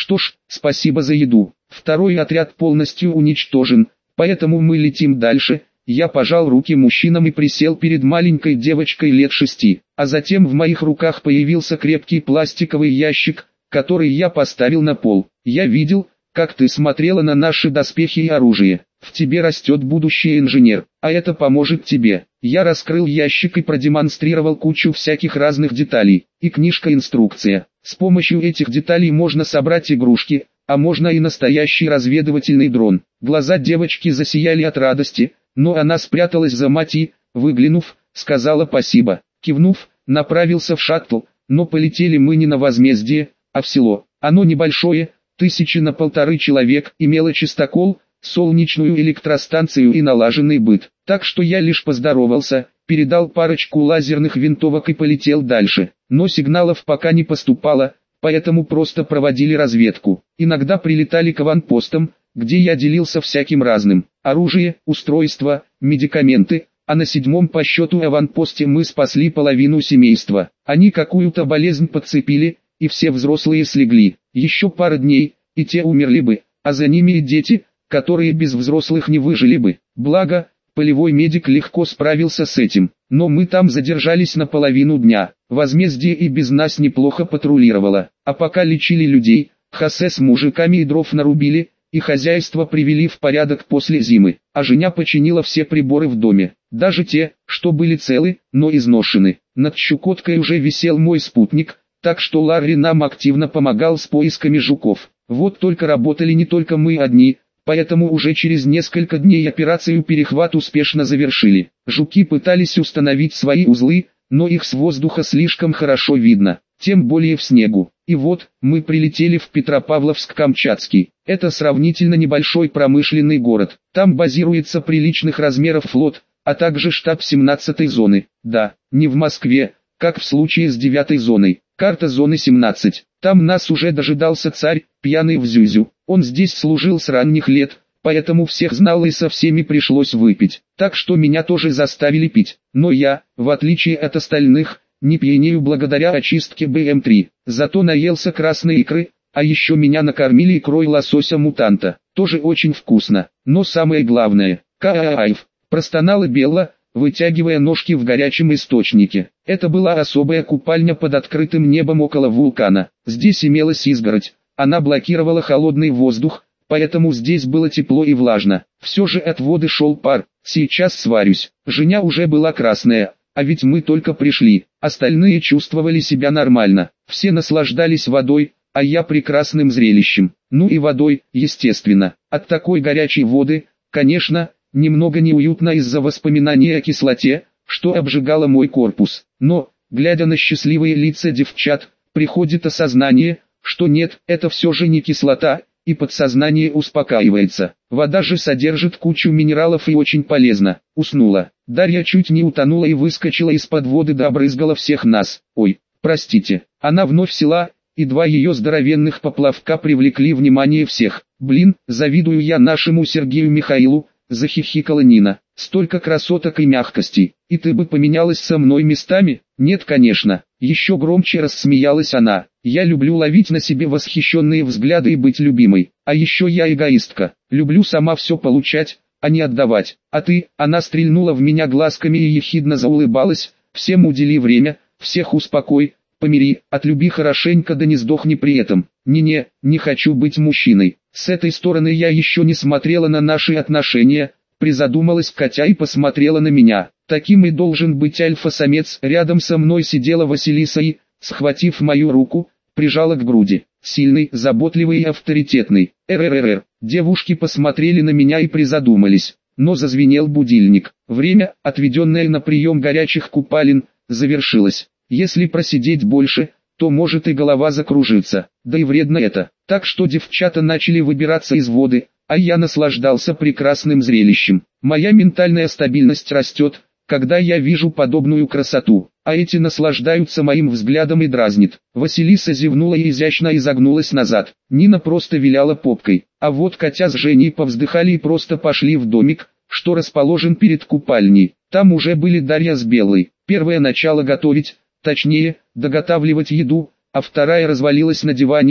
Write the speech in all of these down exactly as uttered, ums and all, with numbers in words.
Что ж, спасибо за еду. Второй отряд полностью уничтожен, поэтому мы летим дальше. Я пожал руки мужчинам и присел перед маленькой девочкой лет шести, а затем в моих руках появился крепкий пластиковый ящик, который я поставил на пол. Я видел, как ты смотрела на наши доспехи и оружие. В тебе растет будущий инженер, а это поможет тебе. Я раскрыл ящик и продемонстрировал кучу всяких разных деталей, и книжка-инструкция. С помощью этих деталей можно собрать игрушки, а можно и настоящий разведывательный дрон. Глаза девочки засияли от радости, но она спряталась за мать и, выглянув, сказала спасибо. Кивнув, направился в шаттл, но полетели мы не на возмездие, а в село. Оно небольшое, тысячи на полторы человек, имело чистокол, солнечную электростанцию и налаженный быт. Так что я лишь поздоровался, передал парочку лазерных винтовок и полетел дальше. Но сигналов пока не поступало, поэтому просто проводили разведку. Иногда прилетали к аванпостам, где я делился всяким разным. Оружие, устройства, медикаменты, а на седьмом по счету аванпосте мы спасли половину семейства. Они какую-то болезнь подцепили, и все взрослые слегли. Еще пара дней, и те умерли бы, а за ними и дети, которые без взрослых не выжили бы. Благо, полевой медик легко справился с этим. Но мы там задержались на половину дня. Возмездие и без нас неплохо патрулировало. А пока лечили людей, Хосе с мужиками и дров нарубили, и хозяйство привели в порядок после зимы. А Женя починила все приборы в доме. Даже те, что были целы, но изношены. Над Чукоткой уже висел мой спутник, так что Ларри нам активно помогал с поисками жуков. Вот только работали не только мы одни, поэтому уже через несколько дней операцию «Перехват» успешно завершили. Жуки пытались установить свои узлы, но их с воздуха слишком хорошо видно, тем более в снегу. И вот, мы прилетели в Петропавловск-Камчатский. Это сравнительно небольшой промышленный город. Там базируется приличных размеров флот, а также штаб семнадцатой зоны. Да, не в Москве, как в случае с девятой зоной. Карта зоны семнадцать. Там нас уже дожидался царь, пьяный в зюзю. Он здесь служил с ранних лет, поэтому всех знал и со всеми пришлось выпить. Так что меня тоже заставили пить. Но я, в отличие от остальных, не пьянею благодаря очистке бэ эм три. Зато наелся красной икры, а еще меня накормили икрой лосося-мутанта. Тоже очень вкусно. Но самое главное, кайф, простонала Белла, вытягивая ножки в горячем источнике. Это была особая купальня под открытым небом около вулкана. Здесь имелась изгородь, она блокировала холодный воздух, поэтому здесь было тепло и влажно. Все же от воды шел пар. Сейчас сварюсь. Женя уже была красная, а ведь мы только пришли. Остальные чувствовали себя нормально. Все наслаждались водой, а я прекрасным зрелищем. Ну и водой, естественно. От такой горячей воды, конечно, немного неуютно из-за воспоминаний о кислоте, что обжигало мой корпус. Но, глядя на счастливые лица девчат, приходит осознание, что нет, это все же не кислота, и подсознание успокаивается. Вода же содержит кучу минералов и очень полезна. Уснула. Дарья чуть не утонула и выскочила из-под воды да обрызгала всех нас. Ой, простите. Она вновь села, и два ее здоровенных поплавка привлекли внимание всех. Блин, завидую я нашему Сергею Михаилу, захихикала Нина. Столько красоток и мягкостей. И ты бы поменялась со мной местами? Нет, конечно. Еще громче рассмеялась она. Я люблю ловить на себе восхищенные взгляды и быть любимой. А еще я эгоистка. Люблю сама все получать, а не отдавать. А ты, она стрельнула в меня глазками и ехидно заулыбалась. Всем удели время, всех успокой, помири, отлюби хорошенько да не сдохни при этом. Не-не, не хочу быть мужчиной. С этой стороны я еще не смотрела на наши отношения. Призадумалась Катя и посмотрела на меня. Таким и должен быть альфа-самец. Рядом со мной сидела Василиса и, схватив мою руку, прижала к груди. Сильный, заботливый и авторитетный. РРР. Девушки посмотрели на меня и призадумались. Но зазвенел будильник. Время, отведенное на прием горячих купалин, завершилось. Если просидеть больше, то может и голова закружится. Да и вредно это. Так что девчата начали выбираться из воды, а я наслаждался прекрасным зрелищем. Моя ментальная стабильность растет, когда я вижу подобную красоту, а эти наслаждаются моим взглядом и дразнит. Василиса зевнула и изящно изогнулась назад. Нина просто виляла попкой, а вот Катя с Женей повздыхали и просто пошли в домик, что расположен перед купальней. Там уже были Дарья с Белой. Первая начала готовить, точнее, доготавливать еду, а вторая развалилась на диване,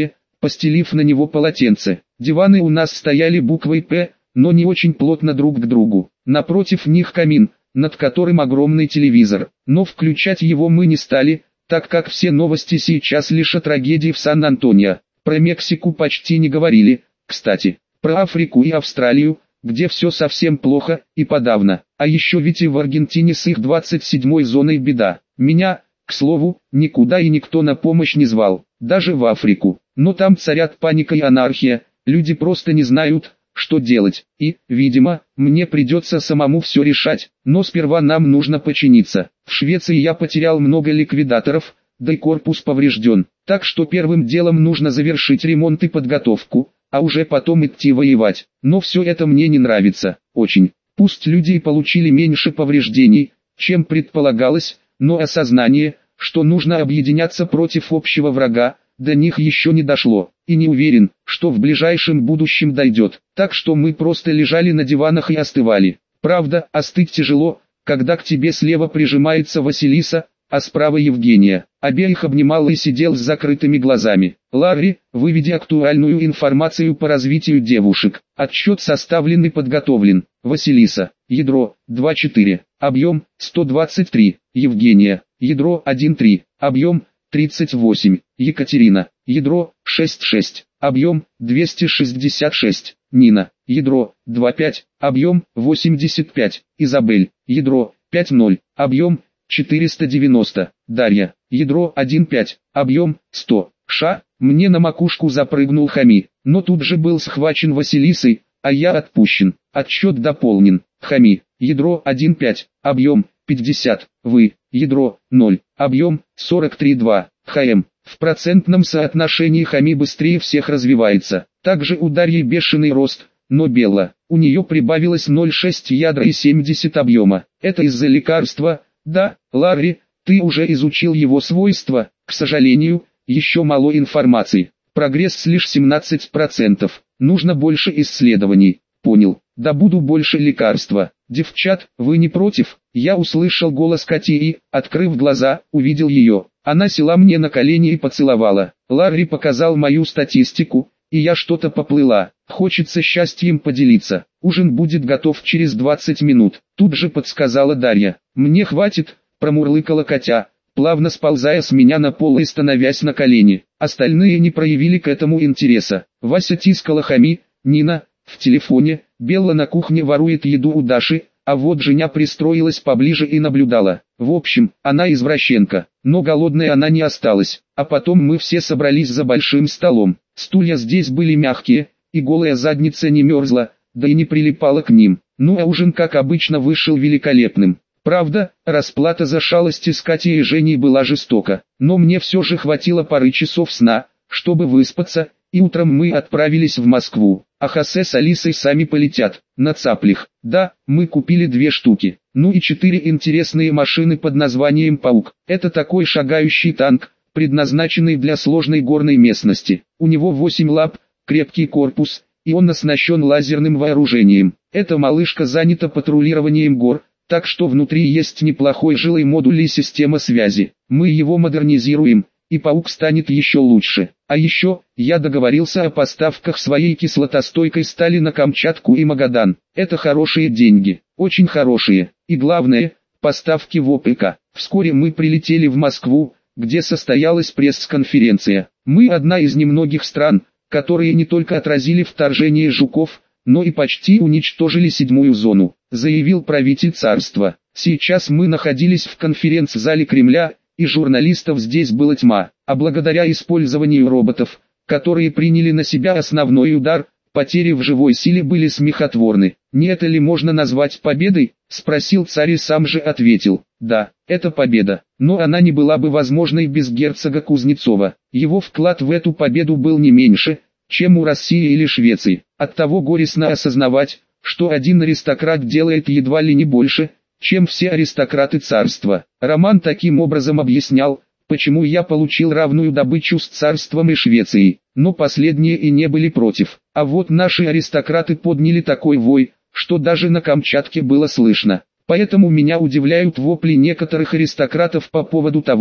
постелив на него полотенце. Диваны у нас стояли буквой «П», но не очень плотно друг к другу. Напротив них камин, над которым огромный телевизор. Но включать его мы не стали, так как все новости сейчас лишь о трагедии в Сан-Антонио. Про Мексику почти не говорили, кстати. Про Африку и Австралию, где все совсем плохо, и подавно. А еще ведь и в Аргентине с их двадцать седьмой зоной беда. Меня, к слову, никуда и никто на помощь не звал, даже в Африку. Но там царят паника и анархия, люди просто не знают, что делать. И, видимо, мне придется самому все решать. Но сперва нам нужно починиться. В Швеции я потерял много ликвидаторов, да и корпус поврежден. Так что первым делом нужно завершить ремонт и подготовку, а уже потом идти воевать. Но все это мне не нравится, очень. Пусть люди и получили меньше повреждений, чем предполагалось, но осознание, что нужно объединяться против общего врага, до них еще не дошло. И не уверен, что в ближайшем будущем дойдет. Так что мы просто лежали на диванах и остывали. Правда, остыть тяжело, когда к тебе слева прижимается Василиса, а справа Евгения. Обеих обнимал и сидел с закрытыми глазами. Ларри, выведи актуальную информацию по развитию девушек. Отчет составлен и подготовлен. Василиса. Ядро два четыре. Объем сто двадцать три. Евгения. Ядро один три. Объем тридцать восемь. Екатерина. Ядро шесть шесть. Объем двести шестьдесят шесть. Нина. Ядро два пять. Объем восемьдесят пять. Изабель. Ядро пять ноль. Объем четыреста девяносто. Дарья. Ядро один пять. Объем сто. Ша. Мне на макушку запрыгнул Хами, но тут же был схвачен Василисой, а я отпущен. Отчет дополнен. Хами. Ядро один пять. Объем пятьдесят. Вы. Ядро ноль. Объем сорок три два. ХМ. В процентном соотношении Хами быстрее всех развивается. Также у Дарьи бешеный рост, но Белла. У нее прибавилось ноль целых шесть ядра и семьдесят объема. Это из-за лекарства. Да, Ларри, ты уже изучил его свойства. К сожалению, еще мало информации. Прогресс лишь семнадцать процентов. Нужно больше исследований. Понял. Добуду больше лекарства. Девчат, вы не против? Я услышал голос Кати и, открыв глаза, увидел ее. Она села мне на колени и поцеловала. Ларри показал мою статистику, и я что-то поплыла. Хочется счастьем поделиться. Ужин будет готов через двадцать минут. Тут же подсказала Дарья. Мне хватит, промурлыкала Катя, плавно сползая с меня на пол и становясь на колени. Остальные не проявили к этому интереса. Вася тискала Хами, Нина в телефоне, Белла на кухне ворует еду у Даши, а вот Женя пристроилась поближе и наблюдала. В общем, она извращенка, но голодной она не осталась. А потом мы все собрались за большим столом. Стулья здесь были мягкие, и голая задница не мерзла, да и не прилипала к ним. Ну а ужин, как обычно, вышел великолепным. Правда, расплата за шалости с Катей и Женей была жестока, но мне все же хватило пары часов сна, чтобы выспаться, и утром мы отправились в Москву. А Хосе с Алисой сами полетят, на цаплях. Да, мы купили две штуки, ну и четыре интересные машины под названием «Паук». Это такой шагающий танк, предназначенный для сложной горной местности. У него восемь лап, крепкий корпус, и он оснащен лазерным вооружением. Эта малышка занята патрулированием гор, так что внутри есть неплохой жилой модуль и система связи. Мы его модернизируем, и «Паук» станет еще лучше. А еще, я договорился о поставках своей кислотостойкой стали на Камчатку и Магадан. Это хорошие деньги, очень хорошие. И главное, поставки в ОПК. Вскоре мы прилетели в Москву, где состоялась пресс-конференция. Мы одна из немногих стран, которые не только отразили вторжение жуков, но и почти уничтожили седьмую зону, заявил правитель царства. Сейчас мы находились в конференц-зале Кремля, и журналистов здесь была тьма, а благодаря использованию роботов, которые приняли на себя основной удар, потери в живой силе были смехотворны. «Не это ли можно назвать победой?» – спросил царь и сам же ответил. «Да, это победа, но она не была бы возможной без герцога Кузнецова. Его вклад в эту победу был не меньше, чем у России или Швеции. Оттого горестно осознавать, что один аристократ делает едва ли не больше, чем все аристократы царства». Роман таким образом объяснял, почему я получил равную добычу с царством и Швецией, но последние и не были против. А вот наши аристократы подняли такой вой, что даже на Камчатке было слышно. Поэтому меня удивляют вопли некоторых аристократов по поводу того,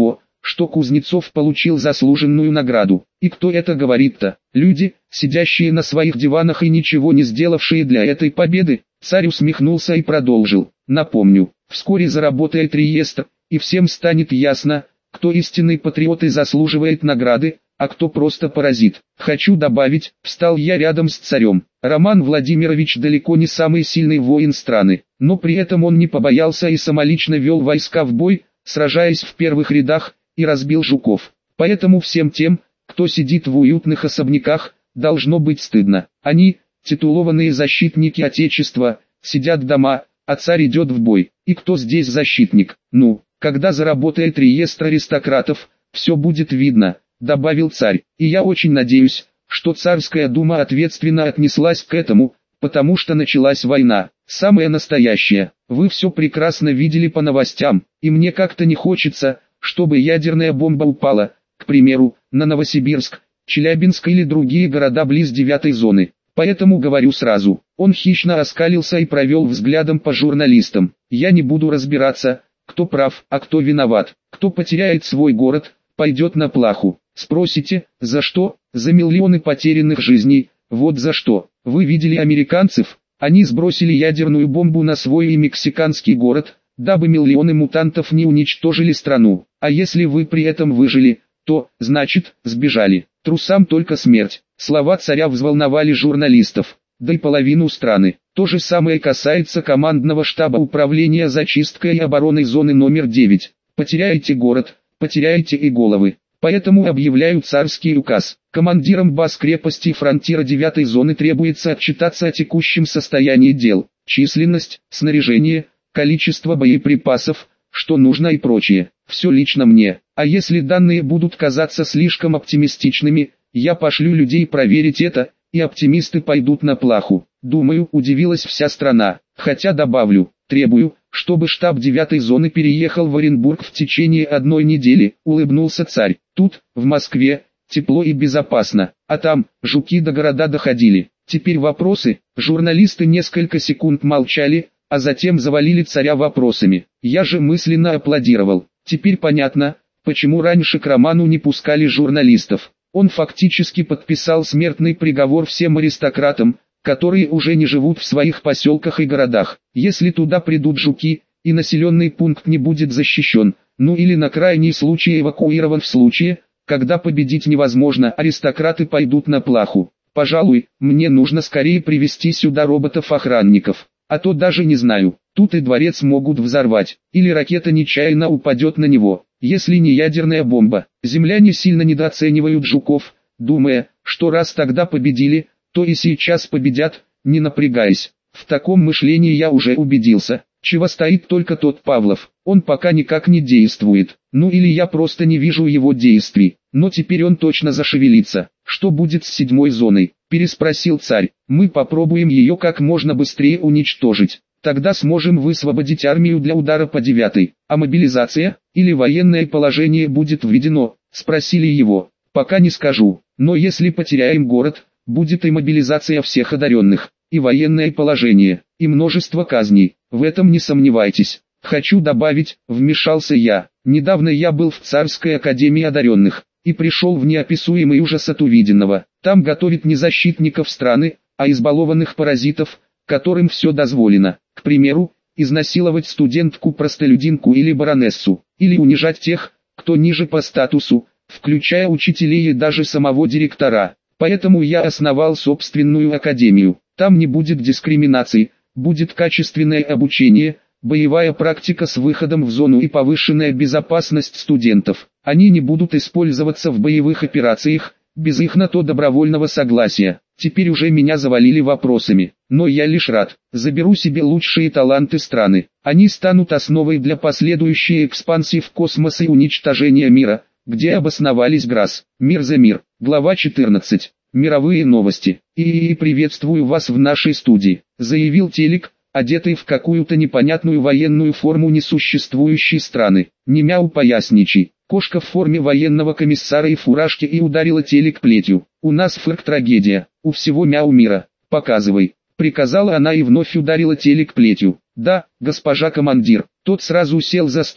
что Кузнецов получил заслуженную награду. И кто это говорит-то? Люди, сидящие на своих диванах и ничего не сделавшие для этой победы? Царь усмехнулся и продолжил. Напомню, вскоре заработает реестр, и всем станет ясно, кто истинный патриот и заслуживает награды, а кто просто паразит. Хочу добавить, встал я рядом с царем. Роман Владимирович далеко не самый сильный воин страны, но при этом он не побоялся и самолично вел войска в бой, сражаясь в первых рядах, и разбил жуков. Поэтому всем тем, кто сидит в уютных особняках, должно быть стыдно. Они, титулованные защитники Отечества, сидят дома, а царь идет в бой. И кто здесь защитник? Ну, когда заработает реестр аристократов, все будет видно, добавил царь. И я очень надеюсь, что царская дума ответственно отнеслась к этому, потому что началась война, самая настоящая. Вы все прекрасно видели по новостям, и мне как-то не хочется, чтобы ядерная бомба упала, к примеру, на Новосибирск, Челябинск или другие города близ девятой зоны. Поэтому говорю сразу, он хищно оскалился и провел взглядом по журналистам. Я не буду разбираться, кто прав, а кто виноват. Кто потеряет свой город, пойдет на плаху. Спросите, за что? За миллионы потерянных жизней. Вот за что. Вы видели американцев? Они сбросили ядерную бомбу на свой и мексиканский город, дабы миллионы мутантов не уничтожили страну. А если вы при этом выжили, то, значит, сбежали. Трусам только смерть. Слова царя взволновали журналистов, да и половину страны. То же самое касается командного штаба управления зачисткой и обороной зоны номер девять. Потеряете город, потеряете и головы. Поэтому объявляю царский указ. Командирам баз крепости фронтира девятой зоны требуется отчитаться о текущем состоянии дел, численность, снаряжение, количество боеприпасов, что нужно и прочее. Все лично мне. А если данные будут казаться слишком оптимистичными, я пошлю людей проверить это, и оптимисты пойдут на плаху. Думаю, удивилась вся страна. Хотя добавлю, требую, чтобы штаб девятой зоны переехал в Оренбург в течение одной недели, улыбнулся царь. Тут, в Москве, тепло и безопасно, а там, жуки до города доходили. Теперь вопросы. Журналисты несколько секунд молчали, а затем завалили царя вопросами. Я же мысленно аплодировал. Теперь понятно, почему раньше к Роману не пускали журналистов. Он фактически подписал смертный приговор всем аристократам, которые уже не живут в своих поселках и городах. Если туда придут жуки, и населенный пункт не будет защищен, ну или на крайний случай эвакуирован в случае, когда победить невозможно, аристократы пойдут на плаху. Пожалуй, мне нужно скорее привести сюда роботов-охранников, а то даже не знаю, тут и дворец могут взорвать, или ракета нечаянно упадет на него. Если не ядерная бомба, земляне сильно недооценивают жуков, думая, что раз тогда победили, то и сейчас победят, не напрягаясь. В таком мышлении я уже убедился. Чего стоит только тот Павлов, он пока никак не действует, ну или я просто не вижу его действий, но теперь он точно зашевелится. Что будет с седьмой зоной? Переспросил царь. Мы попробуем ее как можно быстрее уничтожить. Тогда сможем высвободить армию для удара по девятой. А мобилизация, или военное положение будет введено? Спросили его. Пока не скажу, но если потеряем город, будет и мобилизация всех одаренных, и военное положение, и множество казней. В этом не сомневайтесь. Хочу добавить, вмешался я. Недавно я был в Царской академии одаренных, и пришел в неописуемый ужас от увиденного. Там готовят не защитников страны, а избалованных паразитов, которым все дозволено. К примеру, изнасиловать студентку-простолюдинку или баронессу, или унижать тех, кто ниже по статусу, включая учителей и даже самого директора. Поэтому я основал собственную академию. Там не будет дискриминации, будет качественное обучение, боевая практика с выходом в зону и повышенная безопасность студентов. Они не будут использоваться в боевых операциях, без их на то добровольного согласия. Теперь уже меня завалили вопросами, но я лишь рад. Заберу себе лучшие таланты страны. Они станут основой для последующей экспансии в космос и уничтожения мира, где обосновались ГРАС. Мир за мир. Глава четырнадцать. Мировые новости. И приветствую вас в нашей студии, заявил телек, одетый в какую-то непонятную военную форму несуществующей страны. Не мяу поясничай. Кошка в форме военного комиссара и фуражке и ударила телек плетью. У нас фырк трагедия, у всего мяу мира. Показывай. Приказала она и вновь ударила телек плетью. Да, госпожа командир. Тот сразу сел за стул,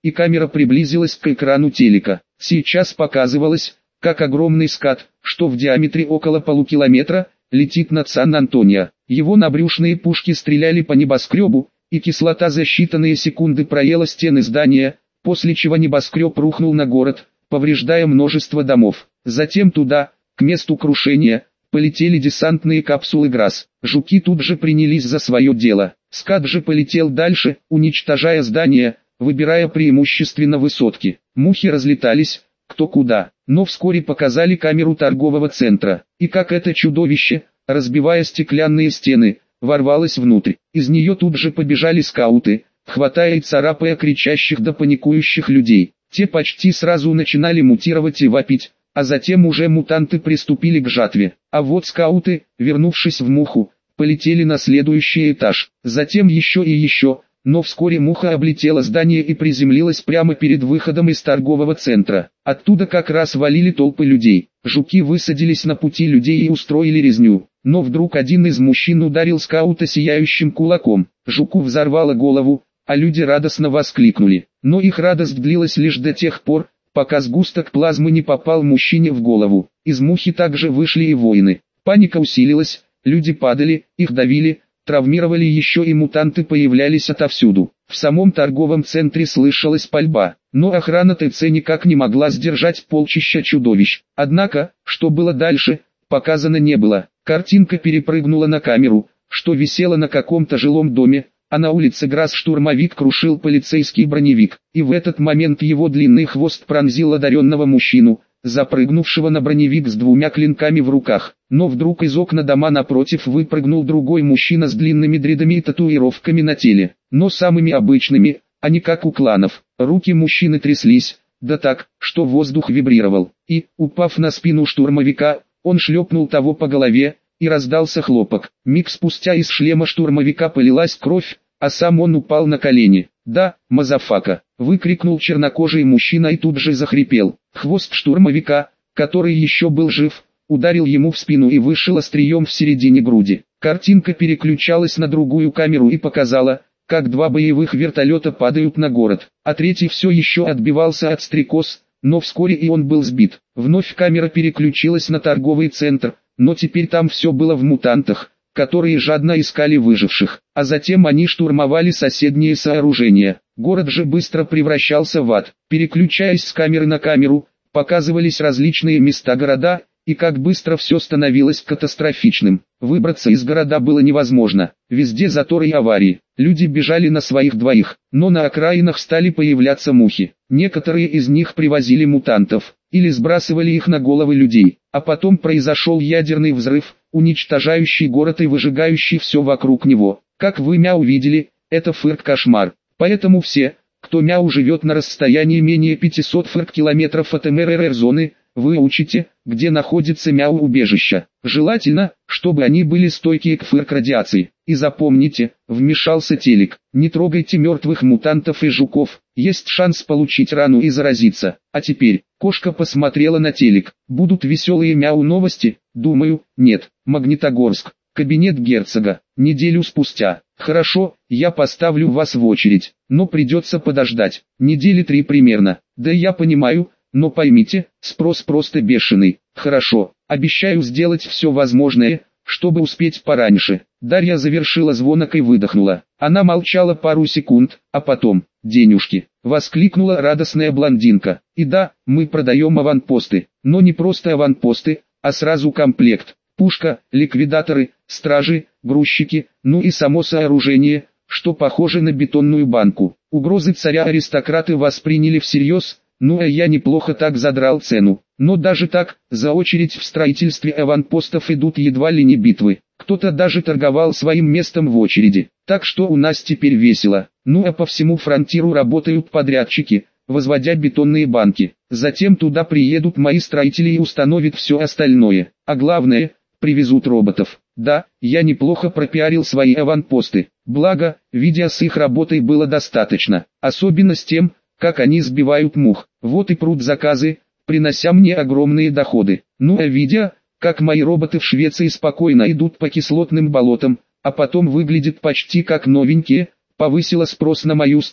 и камера приблизилась к экрану телека. Сейчас показывалось, как огромный скат, что в диаметре около полукилометра, летит над Сан-Антонио. Его набрюшные пушки стреляли по небоскребу, и кислота за считанные секунды проела стены здания, после чего небоскреб рухнул на город, повреждая множество домов. Затем туда, к месту крушения, полетели десантные капсулы ГРАС. Жуки тут же принялись за свое дело. Скат же полетел дальше, уничтожая здания, выбирая преимущественно высотки. Мухи разлетались, кто куда, но вскоре показали камеру торгового центра, и как это чудовище, разбивая стеклянные стены, ворвалось внутрь. Из нее тут же побежали скауты, хватая и царапая кричащих да паникующих людей. Те почти сразу начинали мутировать и вопить, а затем уже мутанты приступили к жатве. А вот скауты, вернувшись в Муху, полетели на следующий этаж, затем еще и еще, но вскоре Муха облетела здание и приземлилась прямо перед выходом из торгового центра. Оттуда как раз валили толпы людей. Жуки высадились на пути людей и устроили резню. Но вдруг один из мужчин ударил скаута сияющим кулаком. Жуку взорвало голову, а люди радостно воскликнули. Но их радость длилась лишь до тех пор, пока сгусток плазмы не попал мужчине в голову. Из Мухи также вышли и воины. Паника усилилась, люди падали, их давили, травмировали еще и мутанты появлялись отовсюду. В самом торговом центре слышалась пальба, но охрана ТЦ никак не могла сдержать полчища чудовищ. Однако, что было дальше, показано не было. Картинка перепрыгнула на камеру, что висела на каком-то жилом доме, а на улице ГРАС штурмовик крушил полицейский броневик, и в этот момент его длинный хвост пронзил одаренного мужчину, запрыгнувшего на броневик с двумя клинками в руках. Но вдруг из окна дома напротив выпрыгнул другой мужчина с длинными дредами и татуировками на теле, но самыми обычными, а не как у кланов. Руки мужчины тряслись, да так, что воздух вибрировал, и, упав на спину штурмовика, он шлепнул того по голове, и раздался хлопок. Миг спустя из шлема штурмовика полилась кровь, а сам он упал на колени. «Да, мазафака!» — выкрикнул чернокожий мужчина и тут же захрипел. Хвост штурмовика, который еще был жив, ударил ему в спину и вышел острием в середине груди. Картинка переключалась на другую камеру и показала, как два боевых вертолета падают на город, а третий все еще отбивался от стрекоз, но вскоре и он был сбит. Вновь камера переключилась на торговый центр, но теперь там все было в мутантах, которые жадно искали выживших, а затем они штурмовали соседние сооружения. Город же быстро превращался в ад. Переключаясь с камеры на камеру, показывались различные места города, и как быстро все становилось катастрофичным. Выбраться из города было невозможно, везде заторы и аварии. Люди бежали на своих двоих, но на окраинах стали появляться мухи. Некоторые из них привозили мутантов, или сбрасывали их на головы людей, а потом произошел ядерный взрыв, уничтожающий город и выжигающий все вокруг него. Как вы, Мяу, видели, это фырк-кошмар, поэтому все, кто, Мяу, живет на расстоянии менее пятисот фырк-километров от МРР-зоны, вы учите, где находится Мяу-убежище. Желательно, чтобы они были стойкие к фырк-радиации. И запомните, вмешался телек, не трогайте мертвых мутантов и жуков, есть шанс получить рану и заразиться. А теперь, кошка посмотрела на телек, будут веселые Мяу новости? Думаю, нет. Магнитогорск, кабинет герцога, неделю спустя. Хорошо, я поставлю вас в очередь, но придется подождать, недели три примерно. Да я понимаю, но поймите, спрос просто бешеный. Хорошо, обещаю сделать все возможное, чтобы успеть пораньше. Дарья завершила звонок и выдохнула. Она молчала пару секунд, а потом, денежки, воскликнула радостная блондинка. И да, мы продаем аванпосты, но не просто аванпосты, а сразу комплект. Пушка, ликвидаторы, стражи, грузчики, ну и само сооружение, что похоже на бетонную банку. Угрозы царя аристократы восприняли всерьез. Ну а я неплохо так задрал цену, но даже так, за очередь в строительстве аванпостов идут едва ли не битвы, кто-то даже торговал своим местом в очереди, так что у нас теперь весело. Ну а по всему фронтиру работают подрядчики, возводя бетонные банки, затем туда приедут мои строители и установят все остальное, а главное, привезут роботов. Да, я неплохо пропиарил свои аванпосты, благо, видео с их работой было достаточно, особенно с тем, как они сбивают мух. Вот и прут заказы, принося мне огромные доходы. Ну а видя, как мои роботы в Швеции спокойно идут по кислотным болотам, а потом выглядят почти как новенькие, повысила спрос на мою сталь.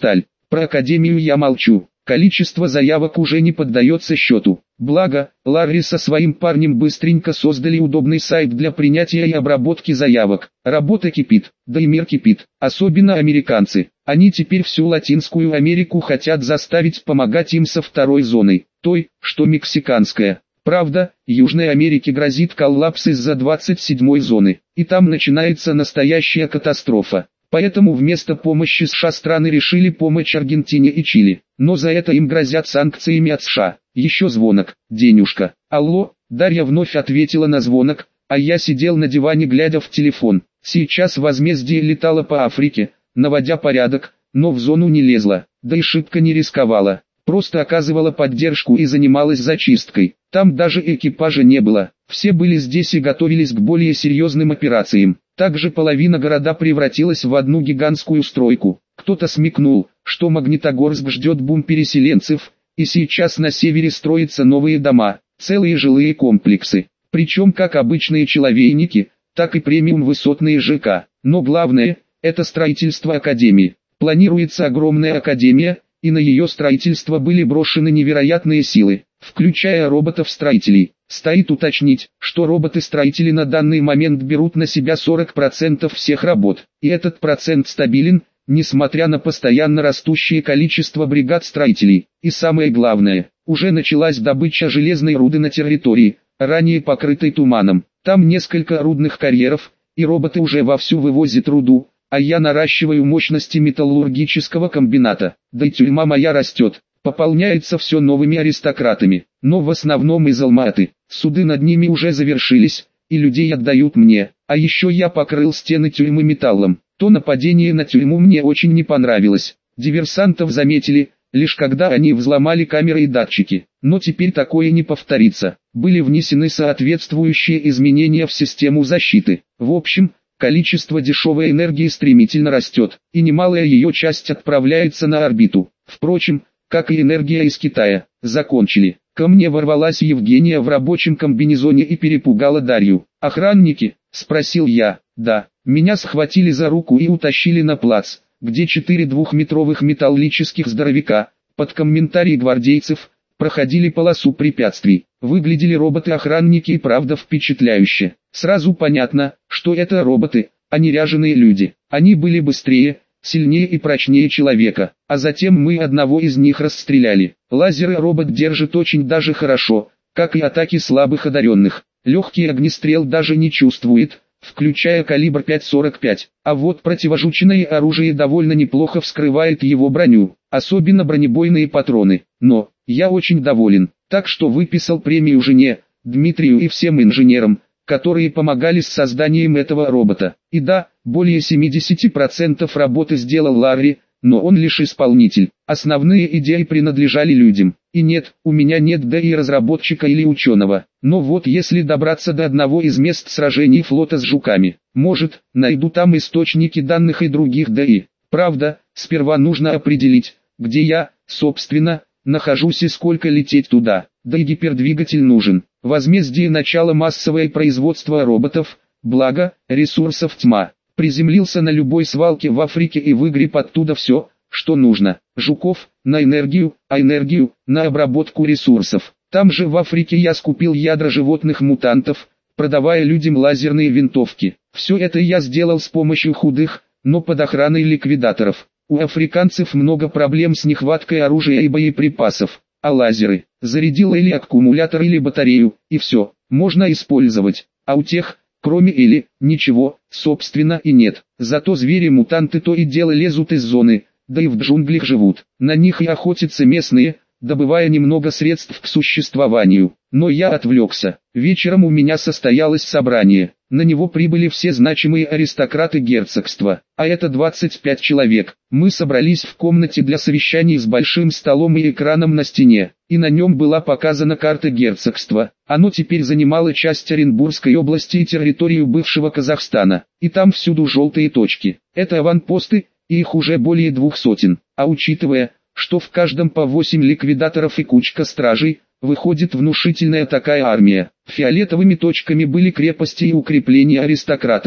Про академию я молчу. Количество заявок уже не поддается счету. Благо, Ларри со своим парнем быстренько создали удобный сайт для принятия и обработки заявок. Работа кипит, да и мир кипит. Особенно американцы. Они теперь всю Латинскую Америку хотят заставить помогать им со второй зоной, той, что мексиканская. Правда, Южной Америке грозит коллапс из-за двадцать седьмой зоны, и там начинается настоящая катастрофа. Поэтому вместо помощи США страны решили помочь Аргентине и Чили, но за это им грозят санкциями от США. Еще звонок, Денюшка. Алло, Дарья вновь ответила на звонок, а я сидел на диване, глядя в телефон. Сейчас возмездие летало по Африке, наводя порядок, но в зону не лезла, да и шибко не рисковала. Просто оказывала поддержку и занималась зачисткой. Там даже экипажа не было. Все были здесь и готовились к более серьезным операциям. Также половина города превратилась в одну гигантскую стройку. Кто-то смекнул, что Магнитогорск ждет бум переселенцев, и сейчас на севере строятся новые дома, целые жилые комплексы. Причем как обычные человейники, так и премиум высотные ЖК. Но главное, это строительство академии. Планируется огромная академия, и на ее строительство были брошены невероятные силы, включая роботов-строителей. Стоит уточнить, что роботы-строители на данный момент берут на себя сорок процентов всех работ, и этот процент стабилен, несмотря на постоянно растущее количество бригад строителей. И самое главное, уже началась добыча железной руды на территории, ранее покрытой туманом. Там несколько рудных карьеров, и роботы уже вовсю вывозят руду, а я наращиваю мощности металлургического комбината. Да и тюрьма моя растет, пополняется все новыми аристократами, но в основном из Алматы. Суды над ними уже завершились, и людей отдают мне. А еще я покрыл стены тюрьмы металлом. То нападение на тюрьму мне очень не понравилось. Диверсантов заметили, лишь когда они взломали камеры и датчики. Но теперь такое не повторится. Были внесены соответствующие изменения в систему защиты. В общем, количество дешевой энергии стремительно растет, и немалая ее часть отправляется на орбиту. Впрочем, как и энергия из Китая. Закончили. Ко мне ворвалась Евгения в рабочем комбинезоне и перепугала Дарью. «Охранники?» – спросил я. «Да». Меня схватили за руку и утащили на плац, где четыре двухметровых металлических здоровяка, под комментарии гвардейцев, проходили полосу препятствий. Выглядели роботы-охранники и правда впечатляюще. Сразу понятно, что это роботы, а не ряженые люди. Они были быстрее, сильнее и прочнее человека, а затем мы одного из них расстреляли. Лазеры робот держит очень даже хорошо, как и атаки слабых одаренных. Легкий огнестрел даже не чувствует, включая калибр пять сорок пять, а вот противожучное оружие довольно неплохо вскрывает его броню, особенно бронебойные патроны. Но, я очень доволен, так что выписал премию жене, Дмитрию и всем инженерам, которые помогали с созданием этого робота. И да, более семьдесят процентов работы сделал Ларри, но он лишь исполнитель. Основные идеи принадлежали людям. И нет, у меня нет ДИ разработчика или ученого. Но вот если добраться до одного из мест сражений флота с жуками, может, найду там источники данных и других ДИ. Правда, сперва нужно определить, где я, собственно, нахожусь и сколько лететь туда. Да и гипердвигатель нужен. Возмездие начало массовое производство роботов, благо, ресурсов тьма. Приземлился на любой свалке в Африке и выгреб оттуда все, что нужно. Жуков, на энергию, а энергию, на обработку ресурсов. Там же в Африке я скупил ядра животных-мутантов, продавая людям лазерные винтовки. Все это я сделал с помощью худых, но под охраной ликвидаторов. У африканцев много проблем с нехваткой оружия и боеприпасов. А лазеры, зарядил или аккумулятор или батарею, и все, можно использовать. А у тех, кроме или, ничего, собственно и нет. Зато звери-мутанты то и дело лезут из зоны, да и в джунглях живут. На них и охотятся местные, добывая немного средств к существованию. Но я отвлекся. Вечером у меня состоялось собрание. На него прибыли все значимые аристократы герцогства, а это двадцать пять человек. Мы собрались в комнате для совещаний с большим столом и экраном на стене, и на нем была показана карта герцогства. Оно теперь занимало часть Оренбургской области и территорию бывшего Казахстана, и там всюду желтые точки. Это аванпосты, и их уже более двух сотен, а учитывая, что в каждом по восемь ликвидаторов и кучка стражей, выходит внушительная такая армия. Фиолетовыми точками были крепости и укрепления аристократов.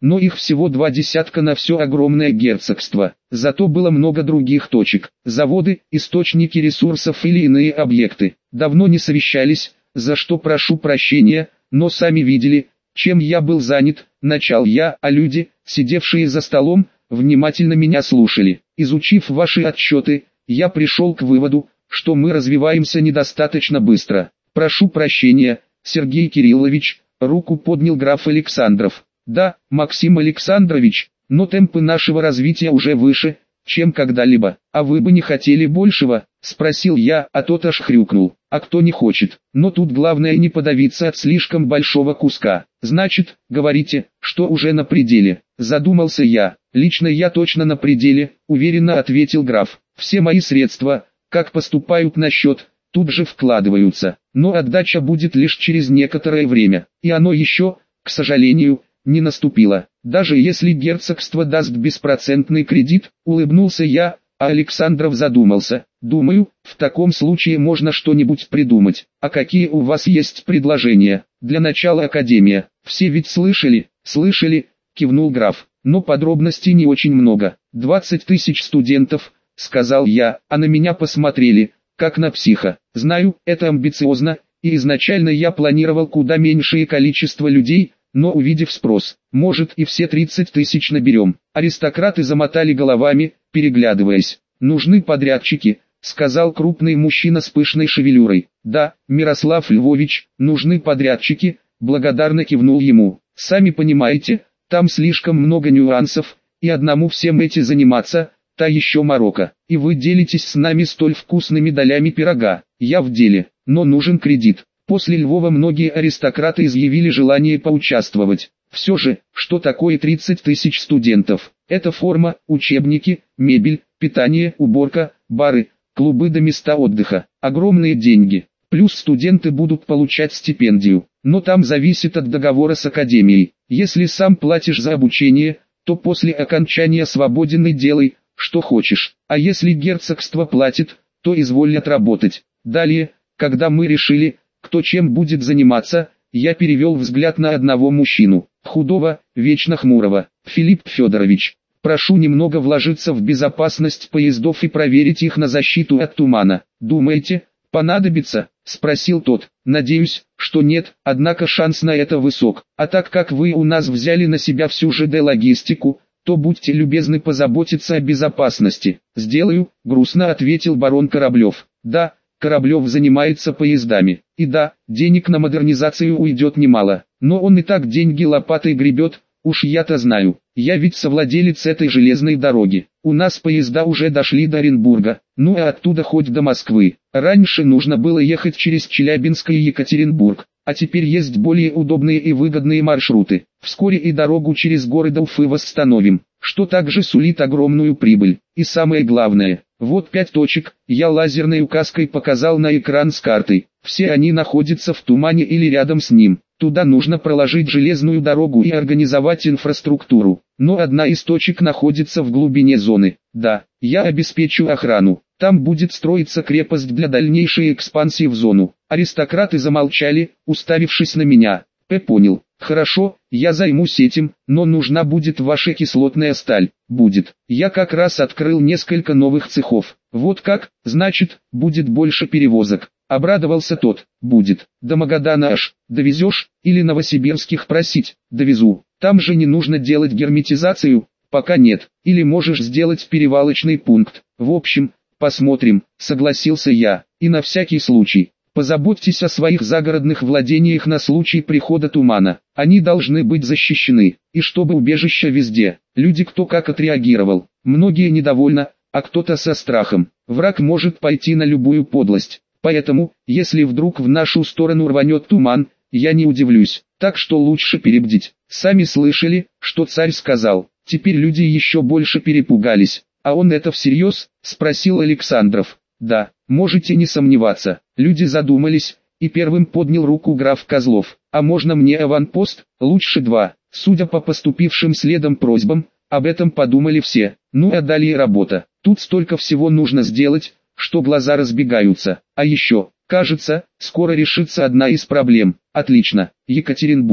но их всего два десятка на все огромное герцогство. Зато было много других точек, заводы, источники ресурсов или иные объекты. Давно не совещались, за что прошу прощения, но сами видели, чем я был занят. Начал я, а люди, сидевшие за столом, внимательно меня слушали. Изучив ваши отчеты, я пришел к выводу, что мы развиваемся недостаточно быстро. Прошу прощения, Сергей Кириллович, руку поднял граф Александров. Да, Максим Александрович, но темпы нашего развития уже выше, чем когда-либо. А вы бы не хотели большего? Спросил я, а тот аж хрюкнул. А кто не хочет? Но тут главное не подавиться от слишком большого куска. Значит, говорите, что уже на пределе. Задумался я. Лично я точно на пределе, уверенно ответил граф. Все мои средства, как поступают на счет, тут же вкладываются. Но отдача будет лишь через некоторое время. И оно еще, к сожалению, не наступило. Даже если герцогство даст беспроцентный кредит, улыбнулся я, а Александров задумался. Думаю, в таком случае можно что-нибудь придумать. А какие у вас есть предложения? Для начала академия. Все ведь слышали? Слышали, кивнул граф. Но подробностей не очень много. двадцать тысяч студентов, сказал я, а на меня посмотрели, как на психа. Знаю, это амбициозно, и изначально я планировал куда меньшее количество людей, но увидев спрос, может и все тридцать тысяч наберем. Аристократы замотали головами, переглядываясь. Нужны подрядчики, сказал крупный мужчина с пышной шевелюрой. Да, Мирослав Львович, нужны подрядчики, благодарно кивнул ему. Сами понимаете, там слишком много нюансов, и одному всем эти заниматься, та еще морока. И вы делитесь с нами столь вкусными долями пирога. Я в деле, но нужен кредит. После Львова многие аристократы изъявили желание поучаствовать. Все же, что такое тридцать тысяч студентов? Это форма, учебники, мебель, питание, уборка, бары, клубы да места отдыха. Огромные деньги. Плюс студенты будут получать стипендию. Но там зависит от договора с академией. Если сам платишь за обучение, то после окончания свободен и делай, что хочешь. А если герцогство платит, то изволь отработать. Далее, когда мы решили, кто чем будет заниматься, я перевел взгляд на одного мужчину, худого, вечно хмурого. Филипп Федорович, прошу немного вложиться в безопасность поездов и проверить их на защиту от тумана. Думаете, понадобится? Спросил тот. Надеюсь, что нет, однако шанс на это высок. А так как вы у нас взяли на себя всю ЖД-логистику, то будьте любезны позаботиться о безопасности. Сделаю, грустно ответил барон Кораблев. Да, Кораблев занимается поездами. И да, денег на модернизацию уйдет немало. Но он и так деньги лопатой гребет, уж я-то знаю. Я ведь совладелец этой железной дороги. У нас поезда уже дошли до Оренбурга, ну и оттуда хоть до Москвы. Раньше нужно было ехать через Челябинск и Екатеринбург, а теперь есть более удобные и выгодные маршруты. Вскоре и дорогу через города Уфы восстановим, что также сулит огромную прибыль. И самое главное, вот пять точек, я лазерной указкой показал на экран с картой. Все они находятся в тумане или рядом с ним. Туда нужно проложить железную дорогу и организовать инфраструктуру. Но одна из точек находится в глубине зоны. Да, я обеспечу охрану. Там будет строиться крепость для дальнейшей экспансии в зону. Аристократы замолчали, уставившись на меня. П. Понял. Хорошо, я займусь этим, но нужна будет ваша кислотная сталь. Будет. Я как раз открыл несколько новых цехов. Вот как, значит, будет больше перевозок. Обрадовался тот. Будет. До Магадана аж. Довезешь? Или новосибирских просить? Довезу. Там же не нужно делать герметизацию? Пока нет. Или можешь сделать перевалочный пункт. В общем, посмотрим, согласился я. И на всякий случай, позаботьтесь о своих загородных владениях на случай прихода тумана. Они должны быть защищены. И чтобы убежище везде. Люди кто как отреагировал. Многие недовольны, а кто-то со страхом. Враг может пойти на любую подлость. Поэтому, если вдруг в нашу сторону рванет туман, я не удивлюсь. Так что лучше перебдить. Сами слышали, что царь сказал. Теперь люди еще больше перепугались. А он это всерьез? Спросил Александров. Да, можете не сомневаться. Люди задумались, и первым поднял руку граф Козлов. А можно мне аванпост? Лучше два. Судя по поступившим следом просьбам, об этом подумали все. Ну а далее работа. Тут столько всего нужно сделать, что глаза разбегаются. А еще, кажется, скоро решится одна из проблем. Отлично, Екатеринбург.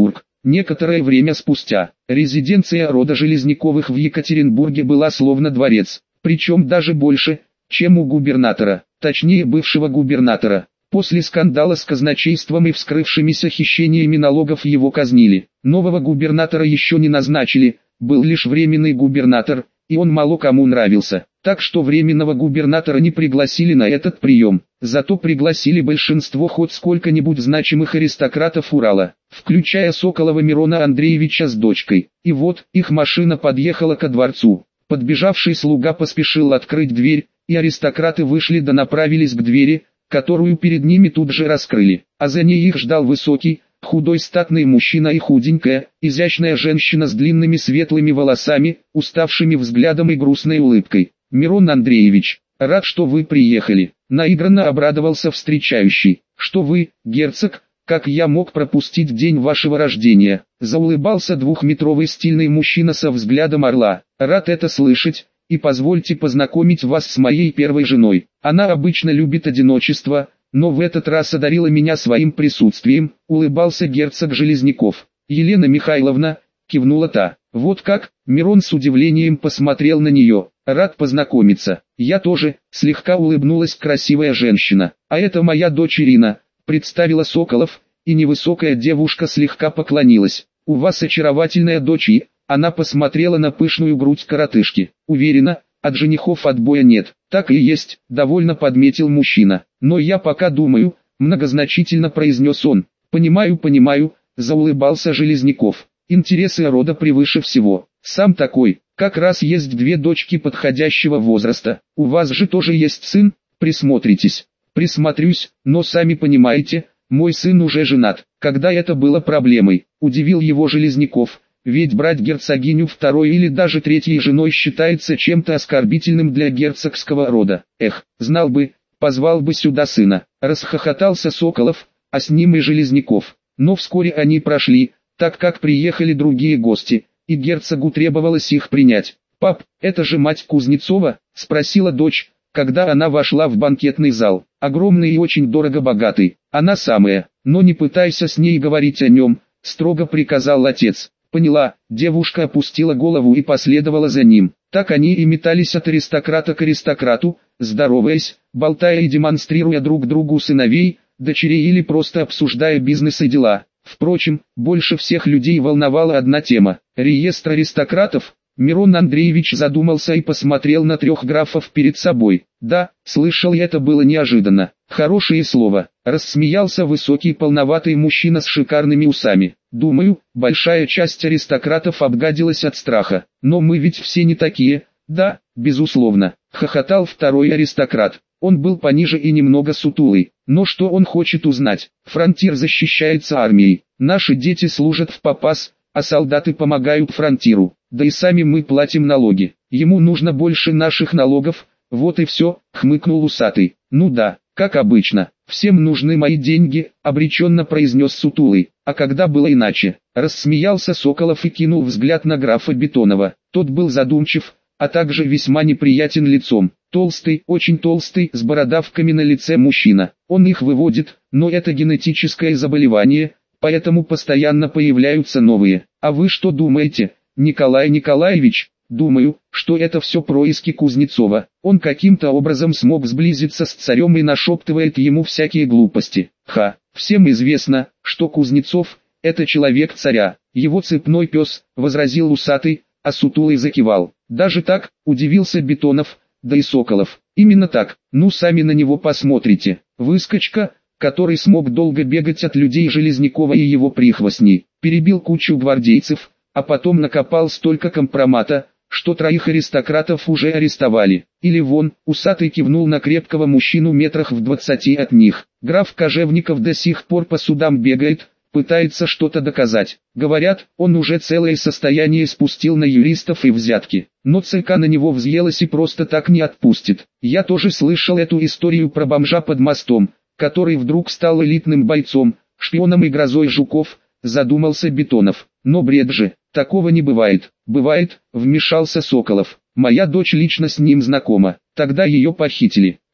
Некоторое время спустя, резиденция рода Железняковых в Екатеринбурге была словно дворец, причем даже больше, чем у губернатора, точнее бывшего губернатора. После скандала с казначейством и вскрывшимися хищениями налогов его казнили. Нового губернатора еще не назначили, был лишь временный губернатор, и он мало кому нравился. Так что временного губернатора не пригласили на этот прием. Зато пригласили большинство хоть сколько-нибудь значимых аристократов Урала, включая Соколова Мирона Андреевича с дочкой. И вот, их машина подъехала ко дворцу. Подбежавший слуга поспешил открыть дверь, и аристократы вышли да направились к двери, которую перед ними тут же раскрыли. А за ней их ждал высокий, худой статный мужчина и худенькая, изящная женщина с длинными светлыми волосами, уставшими взглядом и грустной улыбкой. «Мирон Андреевич, рад, что вы приехали», — наигранно обрадовался встречающий. «Что вы, герцог, как я мог пропустить день вашего рождения?» — заулыбался двухметровый стильный мужчина со взглядом орла. «Рад это слышать, и позвольте познакомить вас с моей первой женой. Она обычно любит одиночество, но в этот раз одарила меня своим присутствием», — улыбался герцог Железняков. «Елена Михайловна», — кивнула та. «Вот как?» — Мирон с удивлением посмотрел на нее. «Рад познакомиться». «Я тоже», — слегка улыбнулась красивая женщина. «А это моя дочь Ирина», — представила Соколов, и невысокая девушка слегка поклонилась. «У вас очаровательная дочь и...» Она посмотрела на пышную грудь коротышки. «Уверена, от женихов отбоя нет». «Так и есть», — довольно подметил мужчина. «Но я пока думаю», — многозначительно произнес он. «Понимаю, понимаю», — заулыбался Железняков. «Интересы рода превыше всего. Сам такой, как раз есть две дочки подходящего возраста. У вас же тоже есть сын? Присмотритесь». «Присмотрюсь, но сами понимаете, мой сын уже женат». «Когда это было проблемой?» — удивил его Железняков. «Ведь брать герцогиню второй или даже третьей женой считается чем-то оскорбительным для герцогского рода. Эх, знал бы, позвал бы сюда сына». Расхохотался Соколов, а с ним и Железняков. Но вскоре они прошли, так как приехали другие гости, и герцогу требовалось их принять. «Пап, это же мать Кузнецова?» — спросила дочь, когда она вошла в банкетный зал. «Огромный и очень дорого богатый. Она самая, но не пытайся с ней говорить о нем», — строго приказал отец. «Поняла», девушка опустила голову и последовала за ним. Так они и метались от аристократа к аристократу, здороваясь, болтая и демонстрируя друг другу сыновей, дочерей или просто обсуждая бизнес и дела. Впрочем, больше всех людей волновала одна тема – реестр аристократов. Мирон Андреевич задумался и посмотрел на трех графов перед собой. «Да, слышал, это было неожиданно. Хорошее слово», – рассмеялся высокий полноватый мужчина с шикарными усами. «Думаю, большая часть аристократов обгадилась от страха. Но мы ведь все не такие». «Да, безусловно», – хохотал второй аристократ. Он был пониже и немного сутулый. «Но что он хочет узнать? Фронтир защищается армией. Наши дети служат в попас, а солдаты помогают фронтиру. Да и сами мы платим налоги. Ему нужно больше наших налогов, вот и все», — хмыкнул усатый. «Ну да, как обычно, всем нужны мои деньги», — обреченно произнес сутулый. «А когда было иначе?» — рассмеялся Соколов и кинул взгляд на графа Бетонова. Тот был задумчив, а также весьма неприятен лицом. Толстый, очень толстый, с бородавками на лице мужчина. Он их выводит, но это генетическое заболевание, поэтому постоянно появляются новые. А вы что думаете, Николай Николаевич? Думаю, что это все происки Кузнецова. Он каким-то образом смог сблизиться с царем и нашептывает ему всякие глупости. Ха, всем известно, что Кузнецов – это человек царя. Его цепной пес, возразил усатый, а сутулый закивал. Даже так, удивился Бетонов, да и Соколов. Именно так, ну сами на него посмотрите. Выскочка, который смог долго бегать от людей Железнякова и его прихвостней, перебил кучу гвардейцев, а потом накопал столько компромата, что троих аристократов уже арестовали. Или вон, усатый кивнул на крепкого мужчину метрах в двадцати от них. Граф Кожевников до сих пор по судам бегает, пытается что-то доказать. Говорят, он уже целое состояние спустил на юристов и взятки. Но ЦК на него взъелась и просто так не отпустит. Я тоже слышал эту историю про бомжа под мостом, который вдруг стал элитным бойцом, шпионом и грозой жуков, задумался Бетонов. Но бред же, такого не бывает. Бывает, вмешался Соколов. Моя дочь лично с ним знакома. Тогда ее похитили.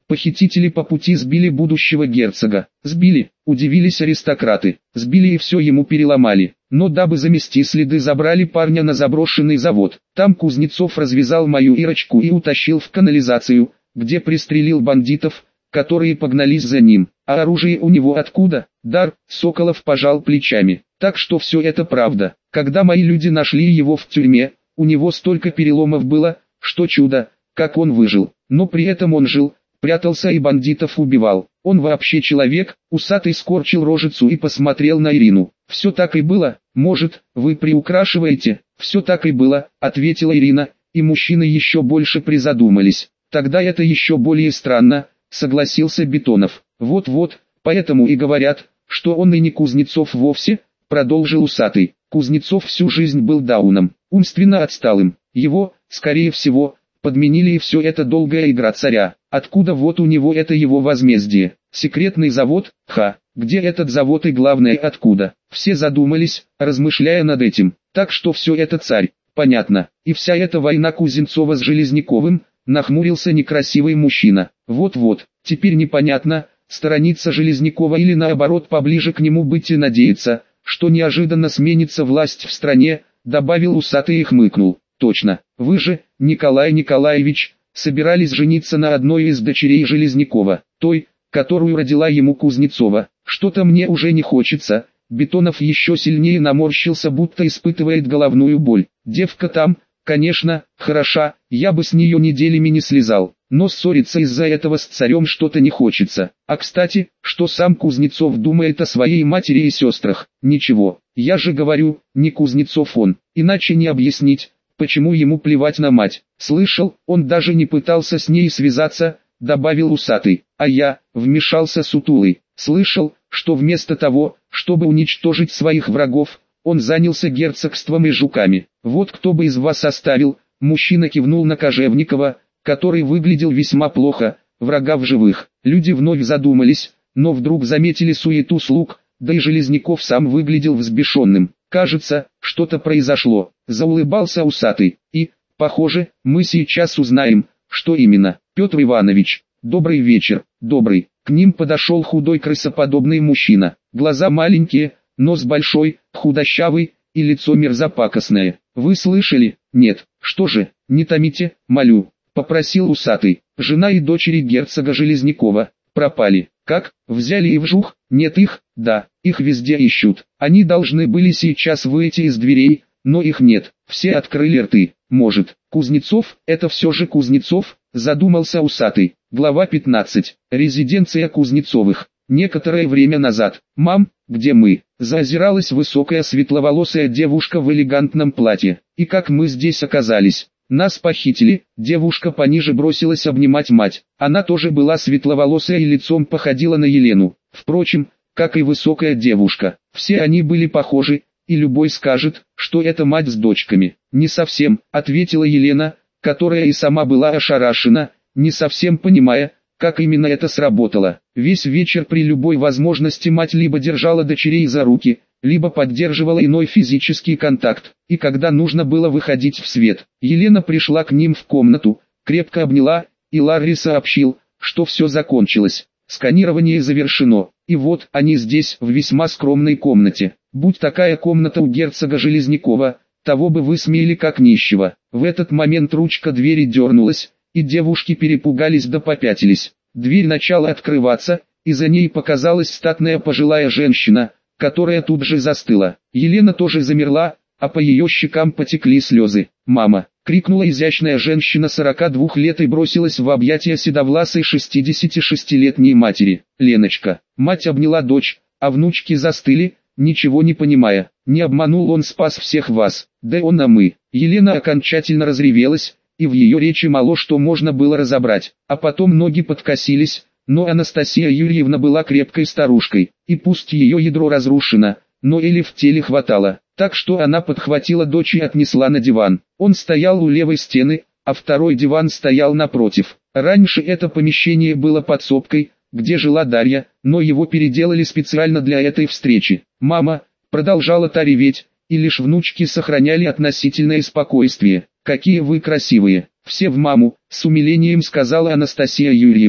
Похитители по пути сбили будущего герцога. Сбили, удивились аристократы. Сбили и все ему переломали. Но дабы замести следы, забрали парня на заброшенный завод. Там Кузнецов развязал мою Ирочку и утащил в канализацию, где пристрелил бандитов, которые погнались за ним. А оружие у него откуда? Дар. Соколов пожал плечами. Так что все это правда. Когда мои люди нашли его в тюрьме, у него столько переломов было, что чудо, как он выжил. Но при этом он жил, прятался и бандитов убивал. Он вообще человек? Усатый скорчил рожицу и посмотрел на Ирину. Все так и было? Может, вы приукрашиваете? Все так и было, ответила Ирина, и мужчины еще больше призадумались. Тогда это еще более странно, согласился Бетонов. Вот-вот, поэтому и говорят, что он и не Кузнецов вовсе, продолжил Усатый. Кузнецов всю жизнь был дауном, умственно отсталым. Его, скорее всего, подменили, и все это долгая игра царя. Откуда вот у него это его возмездие? Секретный завод? Ха, где этот завод и главное откуда? Все задумались, размышляя над этим. Так что все это царь, понятно. И вся эта война Кузнецова с Железняковым, нахмурился некрасивый мужчина. Вот-вот, теперь непонятно, сторониться Железнякова или наоборот поближе к нему быть и надеяться, что неожиданно сменится власть в стране, добавил Усатый и хмыкнул. Точно, вы же, Николай Николаевич, собирались жениться на одной из дочерей Железнякова, той, которую родила ему Кузнецова. Что-то мне уже не хочется. Бетонов еще сильнее наморщился, будто испытывает головную боль. Девка там, конечно, хороша, я бы с нее неделями не слезал, но ссориться из-за этого с царем что-то не хочется. А кстати, что сам Кузнецов думает о своей матери и сестрах? Ничего, я же говорю, не Кузнецов он, иначе не объяснить, почему ему плевать на мать. Слышал, он даже не пытался с ней связаться, добавил Усатый. А я, вмешался Сутулый, слышал, что вместо того, чтобы уничтожить своих врагов, он занялся герцогством и жуками. Вот кто бы из вас оставил, мужчина кивнул на Кожевникова, который выглядел весьма плохо, врага в живых. Люди вновь задумались, но вдруг заметили суету слуг, да и Железняков сам выглядел взбешенным. Кажется, что-то произошло, заулыбался Усатый. И, похоже, мы сейчас узнаем, что именно. Петр Иванович, добрый вечер. Добрый. К ним подошел худой крысоподобный мужчина. Глаза маленькие, нос большой, худощавый, и лицо мерзопакостное. Вы слышали? Нет. Что же, не томите, молю, попросил Усатый. Жена и дочери герцога Железнякова пропали. Как? Взяли и вжух? Нет их? Да, их везде ищут. Они должны были сейчас выйти из дверей, но их нет. Все открыли рты. Может, Кузнецов? Это все же Кузнецов? Задумался Усатый. Глава пятнадцать. Резиденция Кузнецовых. Некоторое время назад. Мам, где мы? Заозиралась высокая светловолосая девушка в элегантном платье. И как мы здесь оказались? Нас похитили. Девушка пониже бросилась обнимать мать. Она тоже была светловолосая и лицом походила на Елену. Впрочем, как и высокая девушка. Все они были похожи, и любой скажет, что это мать с дочками. Не совсем, ответила Елена, которая и сама была ошарашена, не совсем понимая, как именно это сработало. Весь вечер при любой возможности мать либо держала дочерей за руки, либо поддерживала иной физический контакт, и когда нужно было выходить в свет, Елена пришла к ним в комнату, крепко обняла, и Ларри сообщил, что все закончилось. Сканирование завершено, и вот они здесь, в весьма скромной комнате. Будь такая комната у герцога Железнякова, того бы высмеяли как нищего. В этот момент ручка двери дернулась, и девушки перепугались да попятились. Дверь начала открываться, и за ней показалась статная пожилая женщина, которая тут же застыла. Елена тоже замерла, а по ее щекам потекли слезы. «Мама!» — крикнула изящная женщина сорока двух лет и бросилась в объятия седовласой шестидесятишестилетней матери. «Леночка!» Мать обняла дочь, а внучки застыли, ничего не понимая. «Не обманул он, спас всех вас, да он а мы». Елена окончательно разревелась, и в ее речи мало что можно было разобрать. А потом ноги подкосились, но Анастасия Юрьевна была крепкой старушкой, и пусть ее ядро разрушено, но или в теле хватало, так что она подхватила дочь и отнесла на диван. Он стоял у левой стены, а второй диван стоял напротив. Раньше это помещение было подсобкой, где жила Дарья, но его переделали специально для этой встречи. «Мама», продолжала та реветь, и лишь внучки сохраняли относительное спокойствие. «Какие вы красивые!» «Все в маму», с умилением сказала Анастасия Юрьевна.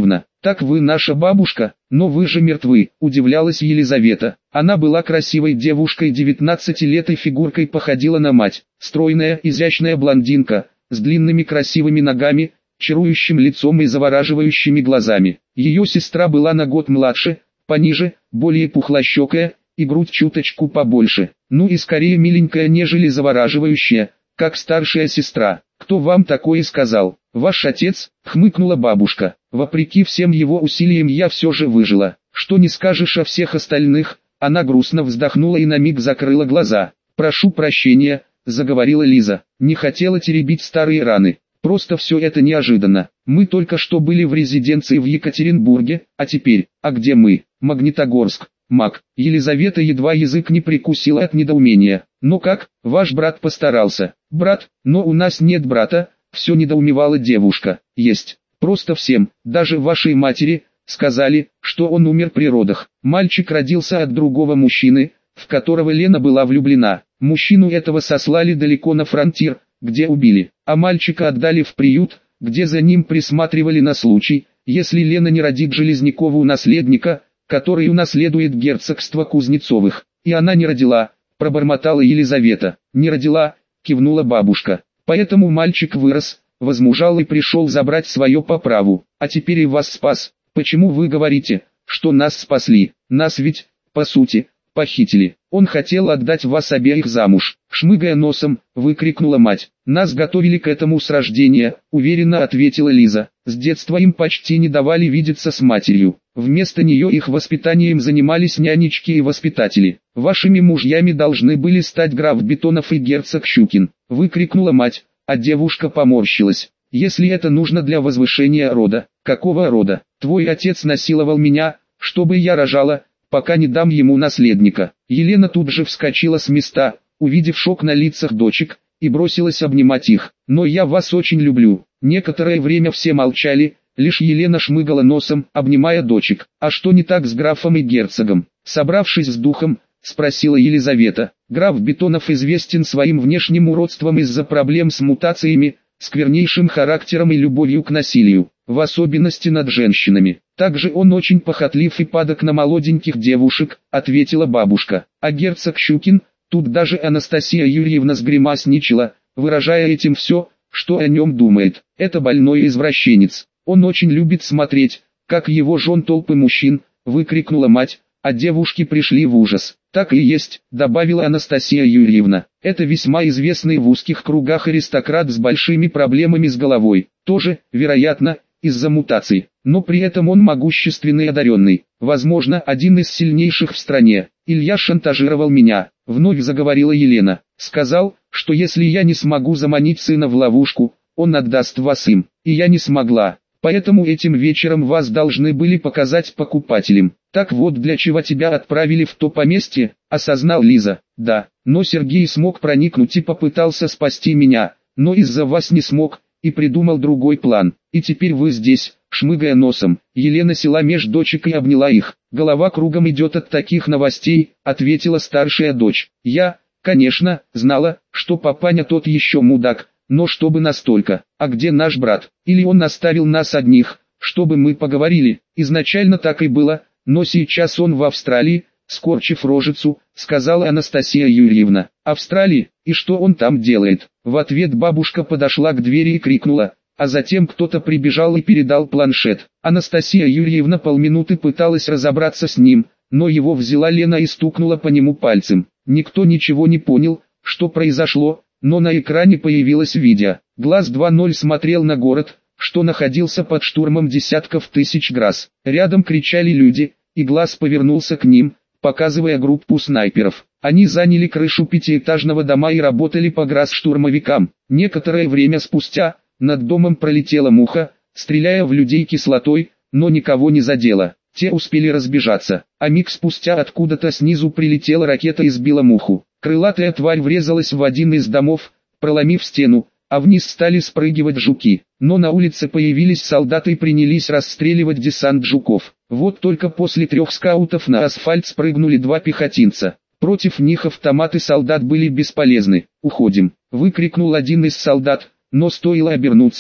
«Так вы наша бабушка, но вы же мертвы», – удивлялась Елизавета. Она была красивой девушкой девятнадцати лет и фигуркой походила на мать. Стройная, изящная блондинка, с длинными красивыми ногами, чарующим лицом и завораживающими глазами. Ее сестра была на год младше, пониже, более пухлощекая, и грудь чуточку побольше. Ну и скорее миленькая, нежели завораживающая, как старшая сестра. «Кто вам такое сказал?» «Ваш отец», — хмыкнула бабушка. «Вопреки всем его усилиям я все же выжила. Что не скажешь о всех остальных?» Она грустно вздохнула и на миг закрыла глаза. «Прошу прощения», — заговорила Лиза. «Не хотела теребить старые раны. Просто все это неожиданно. Мы только что были в резиденции в Екатеринбурге, а теперь, а где мы? Магнитогорск. Мак». Елизавета едва язык не прикусила от недоумения. «Но как, ваш брат постарался?» «Брат? Но у нас нет брата», — все недоумевала девушка. «Есть. Просто всем, даже вашей матери, сказали, что он умер при родах. Мальчик родился от другого мужчины, в которого Лена была влюблена. Мужчину этого сослали далеко на фронтир, где убили, а мальчика отдали в приют, где за ним присматривали на случай, если Лена не родит Железнякову наследника, который унаследует герцогство Кузнецовых. И она не родила», — пробормотала Елизавета. «Не родила», — кивнула бабушка. «Поэтому мальчик вырос, возмужал и пришел забрать свое по праву. А теперь и вас спас. Почему вы говорите, что нас спасли? Нас ведь, по сути, похитили. Он хотел отдать вас обеих замуж», — шмыгая носом, выкрикнула мать. «Нас готовили к этому с рождения», — уверенно ответила Лиза. «С детства им почти не давали видеться с матерью. Вместо нее их воспитанием занимались нянечки и воспитатели. Вашими мужьями должны были стать граф Бетонов и герцог Щукин», — выкрикнула мать, а девушка поморщилась. «Если это нужно для возвышения рода». «Какого рода? Твой отец насиловал меня, чтобы я рожала, пока не дам ему наследника». Елена тут же вскочила с места, увидев шок на лицах дочек, и бросилась обнимать их. «Но я вас очень люблю». Некоторое время все молчали, лишь Елена шмыгала носом, обнимая дочек. «А что не так с графом и герцогом?» Собравшись с духом, спросила Елизавета. «Граф Бетонов известен своим внешним уродством из-за проблем с мутациями, сквернейшим характером и любовью к насилию, в особенности над женщинами. Также он очень похотлив и падок на молоденьких девушек», — ответила бабушка. «А герцог Щукин?» Тут даже Анастасия Юрьевна сгримасничала, выражая этим все, что о нем думает. «Это больной извращенец. Он очень любит смотреть, как его жен толпы мужчин», — выкрикнула мать, а девушки пришли в ужас. «Так и есть», — добавила Анастасия Юрьевна. «Это весьма известный в узких кругах аристократ с большими проблемами с головой. Тоже, вероятно, из-за мутаций. Но при этом он могущественный и одаренный. Возможно, один из сильнейших в стране. Илья шантажировал меня», — вновь заговорила Елена. «Сказал, что если я не смогу заманить сына в ловушку, он отдаст вас им. И я не смогла. Поэтому этим вечером вас должны были показать покупателям. Так вот для чего тебя отправили в то поместье», — осознал Лиза. «Да, но Сергей смог проникнуть и попытался спасти меня, но из-за вас не смог, и придумал другой план. И теперь вы здесь», — шмыгая носом. Елена села меж дочек и обняла их. «Голова кругом идет от таких новостей», — ответила старшая дочь. «Я, конечно, знала, что папаня тот еще мудак, но чтобы настолько. А где наш брат? Или он оставил нас одних, чтобы мы поговорили?» «Изначально так и было, но сейчас он в Австралии», — скорчив рожицу, сказала Анастасия Юрьевна. «Австралии? И что он там делает?» В ответ бабушка подошла к двери и крикнула, а затем кто-то прибежал и передал планшет. Анастасия Юрьевна полминуты пыталась разобраться с ним, но его взяла Лена и стукнула по нему пальцем. Никто ничего не понял, что произошло, но на экране появилось видео. Глаз два ноль смотрел на город, что находился под штурмом десятков тысяч грас. Рядом кричали люди, и Глаз повернулся к ним, показывая группу снайперов. Они заняли крышу пятиэтажного дома и работали по грас-штурмовикам. Некоторое время спустя, над домом пролетела муха, стреляя в людей кислотой, но никого не задела. Те успели разбежаться, а миг спустя откуда-то снизу прилетела ракета и сбила муху. Крылатая тварь врезалась в один из домов, проломив стену, а вниз стали спрыгивать жуки. Но на улице появились солдаты и принялись расстреливать десант жуков. Вот только после трех скаутов на асфальт спрыгнули два пехотинца. Против них автоматы солдат были бесполезны. «Уходим!» — выкрикнул один из солдат, но стоило обернуться,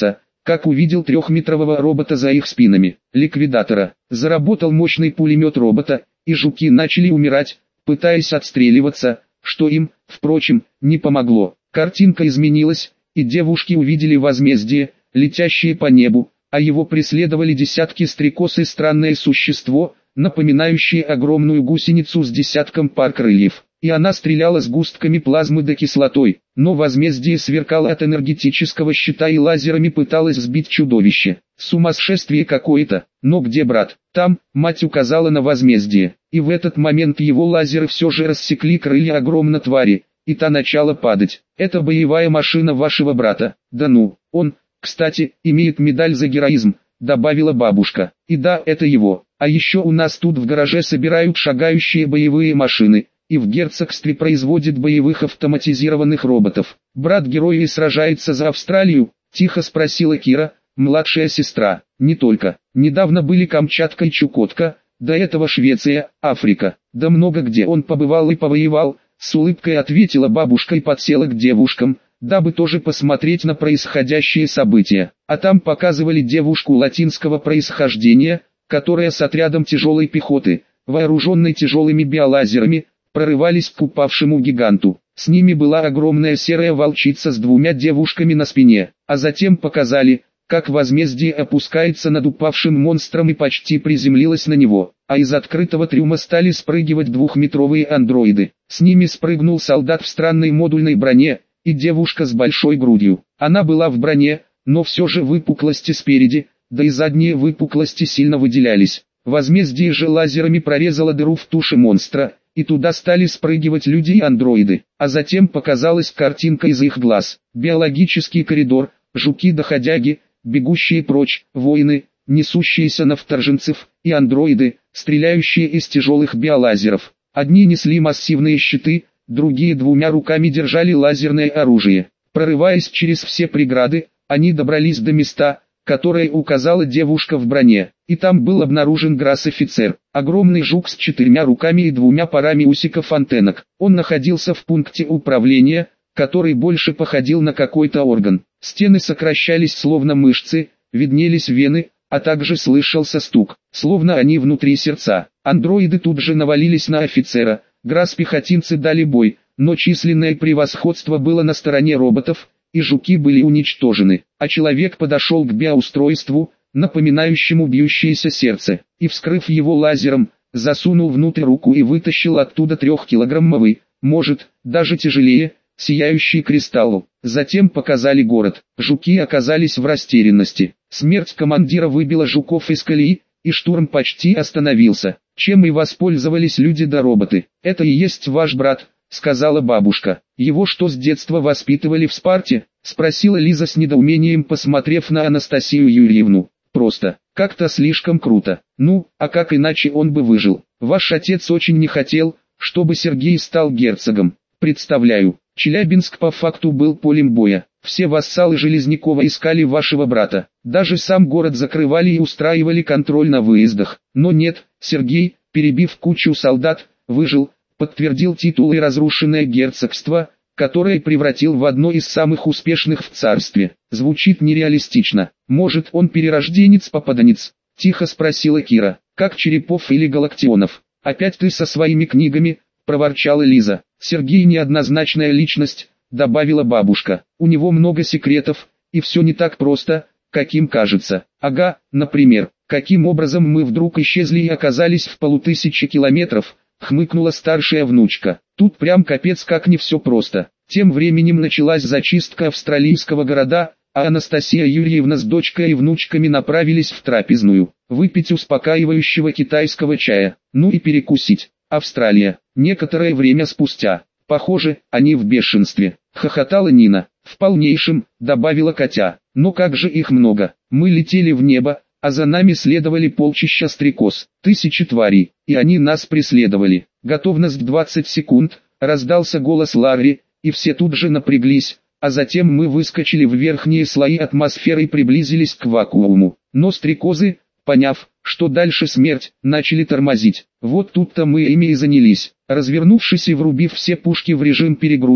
как увидел трехметрового робота за их спинами, ликвидатора. Заработал мощный пулемет робота, и жуки начали умирать, пытаясь отстреливаться, что им, впрочем, не помогло. Картинка изменилась, и девушки увидели возмездие, летящее по небу, а его преследовали десятки стрекоз и странное существо, напоминающее огромную гусеницу с десятком пар крыльев. И она стреляла сгустками плазмы да кислотой, но возмездие сверкало от энергетического щита и лазерами пыталось сбить чудовище. Сумасшествие какое-то, но где брат? Там, мать указала на возмездие, и в этот момент его лазеры все же рассекли крылья огромной твари, и та начала падать. Это боевая машина вашего брата. Да ну, он, кстати, имеет медаль за героизм, добавила бабушка. И да, это его. А еще у нас тут в гараже собирают шагающие боевые машины, и в герцогстве производят боевых автоматизированных роботов. Брат героя и сражается за Австралию? Тихо спросила Кира, младшая сестра. Не только. Недавно были Камчатка и Чукотка, до этого Швеция, Африка. Да много где он побывал и повоевал, с улыбкой ответила бабушка и подсела к девушкам, дабы тоже посмотреть на происходящие события. А там показывали девушку латинского происхождения, которая с отрядом тяжелой пехоты, вооруженной тяжелыми биолазерами, прорывались к упавшему гиганту. С ними была огромная серая волчица с двумя девушками на спине, а затем показали, как возмездие опускается над упавшим монстром и почти приземлилось на него, а из открытого трюма стали спрыгивать двухметровые андроиды. С ними спрыгнул солдат в странной модульной броне, и девушка с большой грудью. Она была в броне, но все же выпуклости спереди, да и задние выпуклости сильно выделялись. Возмездие же лазерами прорезало дыру в туше монстра, и туда стали спрыгивать люди и андроиды. А затем показалась картинка из их глаз. Биологический коридор, жуки-доходяги, бегущие прочь, воины, несущиеся на вторженцев, и андроиды, стреляющие из тяжелых биолазеров. Одни несли массивные щиты, другие двумя руками держали лазерное оружие. Прорываясь через все преграды, они добрались до места, которое указала девушка в броне, и там был обнаружен Грасс-офицер, огромный жук с четырьмя руками и двумя парами усиков-антеннок. Он находился в пункте управления, который больше походил на какой-то орган. Стены сокращались словно мышцы, виднелись вены, а также слышался стук, словно они внутри сердца. Андроиды тут же навалились на офицера, Грасс-пехотинцы дали бой, но численное превосходство было на стороне роботов, и жуки были уничтожены, а человек подошел к биоустройству, напоминающему бьющееся сердце, и вскрыв его лазером, засунул внутрь руку и вытащил оттуда трехкилограммовый, может, даже тяжелее, сияющий кристалл. Затем показали город. Жуки оказались в растерянности. Смерть командира выбила жуков из колеи, и штурм почти остановился, чем и воспользовались люди да роботы. «Это и есть ваш брат», — сказала бабушка. «Его что, с детства воспитывали в Спарте?» — спросила Лиза с недоумением, посмотрев на Анастасию Юрьевну. «Просто, как-то слишком круто. Ну, а как иначе он бы выжил? Ваш отец очень не хотел, чтобы Сергей стал герцогом. Представляю, Челябинск по факту был полем боя. Все вассалы Железнякова искали вашего брата. Даже сам город закрывали и устраивали контроль на выездах. Но нет, Сергей, перебив кучу солдат, выжил, подтвердил титул и разрушенное герцогство, которое превратил в одно из самых успешных в царстве. Звучит нереалистично. Может, он перерожденец-попаданец? Тихо спросила Кира. Как Черепов или Галактионов? Опять ты со своими книгами, проворчала Лиза. Сергей неоднозначная личность, добавила бабушка. У него много секретов, и все не так просто, каким кажется. Ага, например, каким образом мы вдруг исчезли и оказались в полутысячи километров, хмыкнула старшая внучка. Тут прям капец как не все просто. Тем временем началась зачистка австралийского города, а Анастасия Юрьевна с дочкой и внучками направились в трапезную, выпить успокаивающего китайского чая, ну и перекусить. Австралия. Некоторое время спустя. Похоже, они в бешенстве. Хохотала Нина. В полнейшем, добавила Катя. Но как же их много. Мы летели в небо, а за нами следовали полчища стрекоз, тысячи тварей, и они нас преследовали. Готовность двадцать секунд, раздался голос Ларри, и все тут же напряглись, а затем мы выскочили в верхние слои атмосферы и приблизились к вакууму. Но стрекозы, поняв, что дальше смерть, начали тормозить. Вот тут-то мы ими и занялись. Развернувшись и врубив все пушки в режим перегрузки,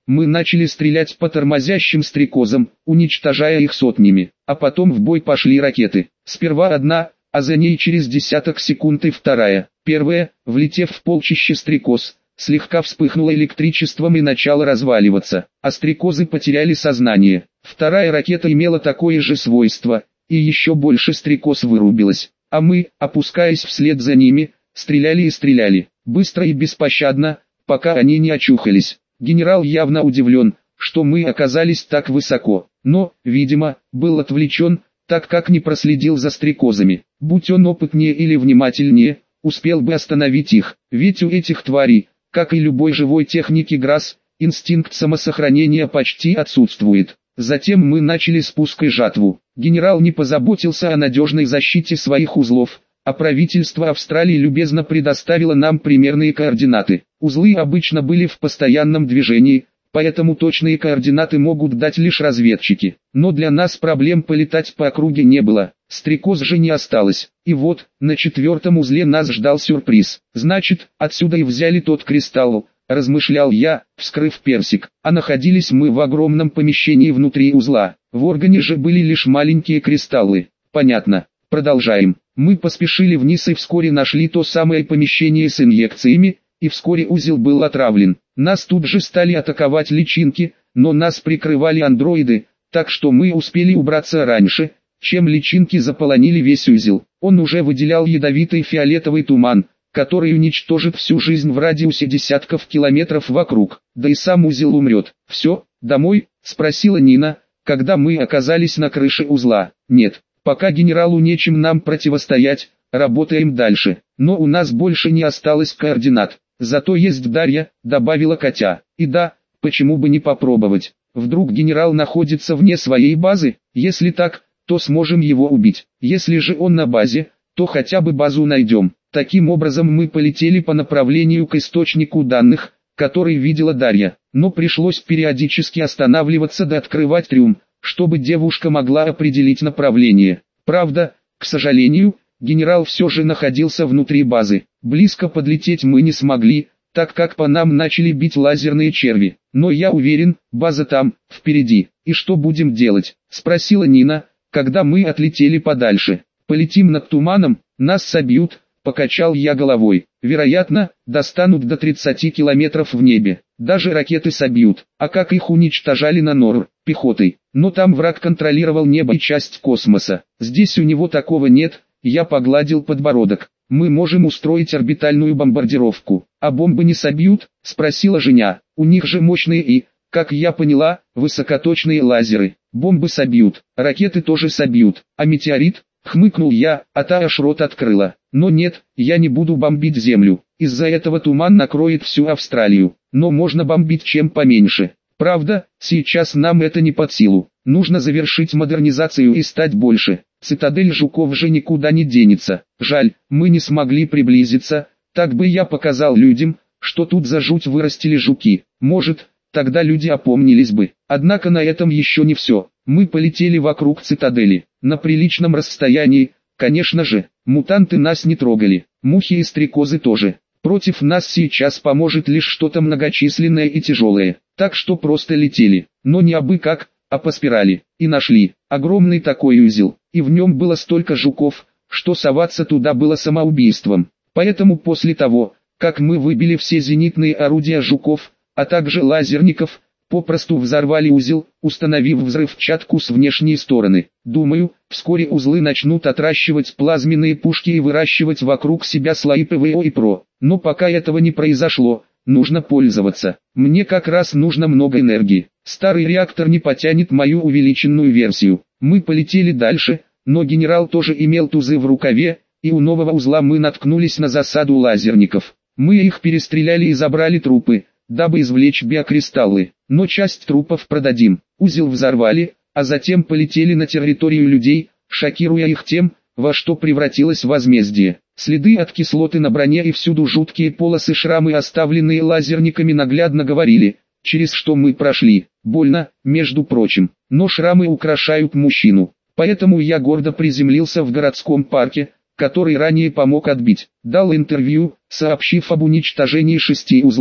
Мы начали стрелять по тормозящим стрекозам, уничтожая их сотнями, а потом в бой пошли ракеты. Сперва одна, а за ней через десяток секунд и вторая. Первая, влетев в полчище стрекоз, слегка вспыхнула электричеством и начала разваливаться, а стрекозы потеряли сознание. Вторая ракета имела такое же свойство, и еще больше стрекоз вырубилось, а мы, опускаясь вслед за ними, стреляли и стреляли, быстро и беспощадно, пока они не очухались. Генерал явно удивлен, что мы оказались так высоко, но, видимо, был отвлечен, так как не проследил за стрекозами. Будь он опытнее или внимательнее, успел бы остановить их, ведь у этих тварей, как и любой живой техники ГРАС, инстинкт самосохранения почти отсутствует. Затем мы начали спуск и жатву. Генерал не позаботился о надежной защите своих узлов, а правительство Австралии любезно предоставило нам примерные координаты. Узлы обычно были в постоянном движении, поэтому точные координаты могут дать лишь разведчики. Но для нас проблем полетать по округе не было, стрекоз же не осталось. И вот, на четвертом узле нас ждал сюрприз. Значит, отсюда и взяли тот кристалл, размышлял я, вскрыв персик. А находились мы в огромном помещении внутри узла. В органе же были лишь маленькие кристаллы. Понятно. Продолжаем. Мы поспешили вниз и вскоре нашли то самое помещение с инъекциями, и вскоре узел был отравлен. Нас тут же стали атаковать личинки, но нас прикрывали андроиды, так что мы успели убраться раньше, чем личинки заполонили весь узел. Он уже выделял ядовитый фиолетовый туман, который уничтожит всю жизнь в радиусе десятков километров вокруг, да и сам узел умрет. «Все, домой?» – спросила Нина, когда мы оказались на крыше узла. «Нет. Пока генералу нечем нам противостоять, работаем дальше, но у нас больше не осталось координат. Зато есть Дарья», — добавила Катя. «И да, почему бы не попробовать? Вдруг генерал находится вне своей базы? Если так, то сможем его убить. Если же он на базе, то хотя бы базу найдем». Таким образом мы полетели по направлению к источнику данных, который видела Дарья, но пришлось периодически останавливаться да открывать трюм, чтобы девушка могла определить направление. Правда, к сожалению, генерал все же находился внутри базы. Близко подлететь мы не смогли, так как по нам начали бить лазерные черви. Но я уверен, база там, впереди. «И что будем делать?» – спросила Нина, когда мы отлетели подальше. «Полетим над туманом, нас собьют», – покачал я головой. «Вероятно, достанут до тридцати километров в небе. Даже ракеты собьют. А как их уничтожали на Нор, пехотой? Но там враг контролировал небо и часть космоса. Здесь у него такого нет». Я погладил подбородок. «Мы можем устроить орбитальную бомбардировку». «А бомбы не собьют?» – спросила Женя. «У них же мощные и, как я поняла, высокоточные лазеры. Бомбы собьют, ракеты тоже собьют. А метеорит?» – хмыкнул я, а та аж рот открыла. «Но нет, я не буду бомбить Землю. Из-за этого туман накроет всю Австралию. Но можно бомбить чем поменьше. Правда, сейчас нам это не под силу. Нужно завершить модернизацию и стать больше. Цитадель жуков же никуда не денется. Жаль, мы не смогли приблизиться, так бы я показал людям, что тут за жуть вырастили жуки. Может, тогда люди опомнились бы. Однако на этом еще не все. Мы полетели вокруг цитадели, на приличном расстоянии, конечно же. Мутанты нас не трогали, мухи и стрекозы тоже. Против нас сейчас поможет лишь что-то многочисленное и тяжелое. Так что просто летели, но не абы как, а по спирали, и нашли огромный такой узел, и в нем было столько жуков, что соваться туда было самоубийством. Поэтому после того, как мы выбили все зенитные орудия жуков, а также лазерников, попросту взорвали узел, установив взрывчатку с внешней стороны. Думаю, вскоре узлы начнут отращивать плазменные пушки и выращивать вокруг себя слои ПВО и ПРО. Но пока этого не произошло, нужно пользоваться. Мне как раз нужно много энергии. Старый реактор не потянет мою увеличенную версию. Мы полетели дальше, но генерал тоже имел тузы в рукаве, и у нового узла мы наткнулись на засаду лазерников. Мы их перестреляли и забрали трупы, дабы извлечь биокристаллы, но часть трупов продадим. Узел взорвали, а затем полетели на территорию людей, шокируя их тем, во что превратилось возмездие. Следы от кислоты на броне и всюду жуткие полосы, шрамы, оставленные лазерниками, наглядно говорили, через что мы прошли. Больно, между прочим, но шрамы украшают мужчину. Поэтому я гордо приземлился в городском парке, который ранее помог отбить. Дал интервью, сообщив об уничтожении шести узлов.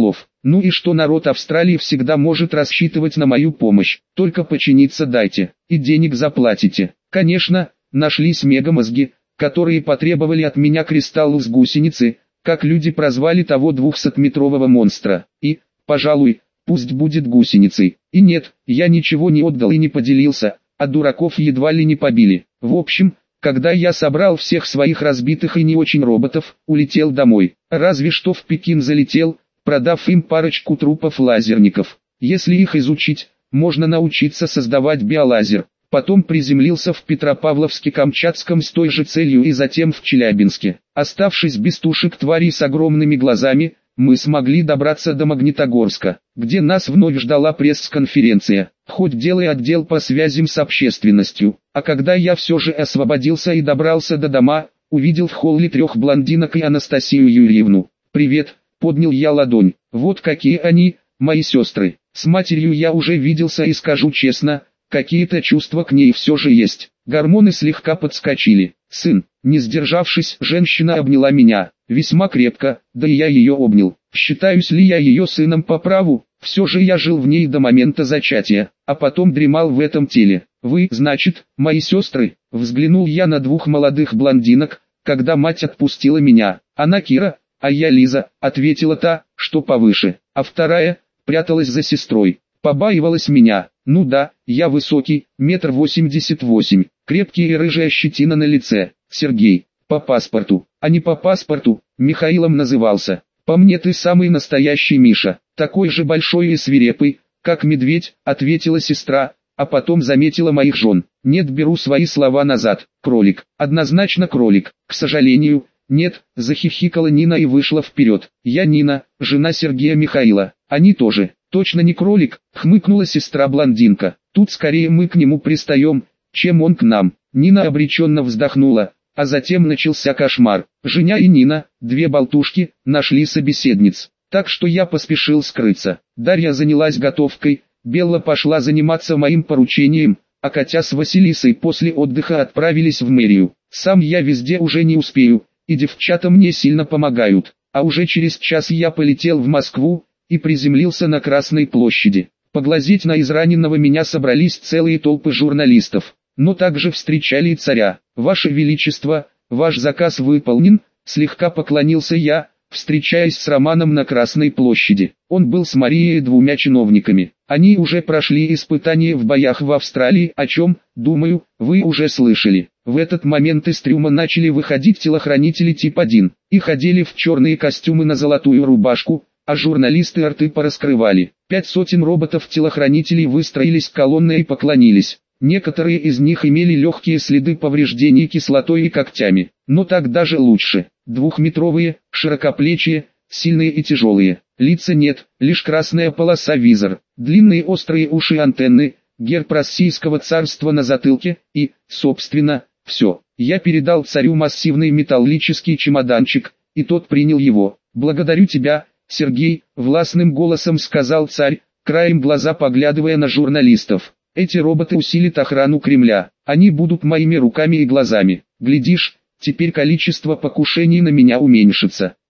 Ну и что народ Австралии всегда может рассчитывать на мою помощь, только починиться дайте, и денег заплатите. Конечно, нашлись мегамозги, которые потребовали от меня кристаллу с гусеницы, как люди прозвали того двухсотметрового монстра, и, пожалуй, пусть будет гусеницей. И нет, я ничего не отдал и не поделился, а дураков едва ли не побили. В общем, когда я собрал всех своих разбитых и не очень роботов, улетел домой. Разве что в Пекин залетел, продав им парочку трупов лазерников. Если их изучить, можно научиться создавать биолазер. Потом приземлился в Петропавловске-Камчатском с той же целью и затем в Челябинске. Оставшись без тушек тварей с огромными глазами, мы смогли добраться до Магнитогорска, где нас вновь ждала пресс-конференция, хоть дело и отдел по связям с общественностью. А когда я все же освободился и добрался до дома, увидел в холле трех блондинок и Анастасию Юрьевну. «Привет», — поднял я ладонь, — «вот какие они, мои сестры. С матерью я уже виделся и скажу честно, какие-то чувства к ней все же есть». Гормоны слегка подскочили. «Сын», не сдержавшись, женщина обняла меня, весьма крепко, да и я ее обнял. Считаюсь ли я ее сыном по праву? Все же я жил в ней до момента зачатия, а потом дремал в этом теле. «Вы, значит, мои сестры?» Взглянул я на двух молодых блондинок, когда мать отпустила меня. «Она Кира, а я Лиза», ответила та, что повыше, а вторая пряталась за сестрой. Побаивалась меня. Ну да, я высокий, метр восемьдесят восемь, крепкий и рыжая щетина на лице. Сергей, по паспорту, а не по паспорту, Михаилом назывался. По мне ты самый настоящий Миша, такой же большой и свирепый, как медведь, ответила сестра, а потом заметила моих жен. Нет, беру свои слова назад, кролик, однозначно кролик, к сожалению, нет, захихикала Нина и вышла вперед. Я Нина, жена Сергея Михаила, они тоже. «Точно не кролик», — хмыкнула сестра-блондинка. «Тут скорее мы к нему пристаем, чем он к нам». Нина обреченно вздохнула, а затем начался кошмар. Женя и Нина, две болтушки, нашли собеседниц. Так что я поспешил скрыться. Дарья занялась готовкой, Белла пошла заниматься моим поручением, а Катя с Василисой после отдыха отправились в мэрию. Сам я везде уже не успею, и девчата мне сильно помогают. А уже через час я полетел в Москву и приземлился на Красной площади. Поглазеть на израненного меня собрались целые толпы журналистов, но также встречали и царя. «Ваше Величество, ваш заказ выполнен», слегка поклонился я, встречаясь с Романом на Красной площади. Он был с Марией и двумя чиновниками. Они уже прошли испытания в боях в Австралии, о чем, думаю, вы уже слышали. В этот момент из трюма начали выходить телохранители тип один, и ходили в черные костюмы на золотую рубашку, а журналисты рты пораскрывали. Пять сотен роботов-телохранителей выстроились колонной и поклонились. Некоторые из них имели легкие следы повреждений кислотой и когтями, но так даже лучше. Двухметровые, широкоплечие, сильные и тяжелые. Лица нет, лишь красная полоса визор, длинные острые уши антенны, герб Российского царства на затылке и, собственно, все. Я передал царю массивный металлический чемоданчик, и тот принял его. «Благодарю тебя, Сергей», — властным голосом сказал царь, краем глаза поглядывая на журналистов. «Эти роботы усилят охрану Кремля, они будут моими руками и глазами. Глядишь, теперь количество покушений на меня уменьшится».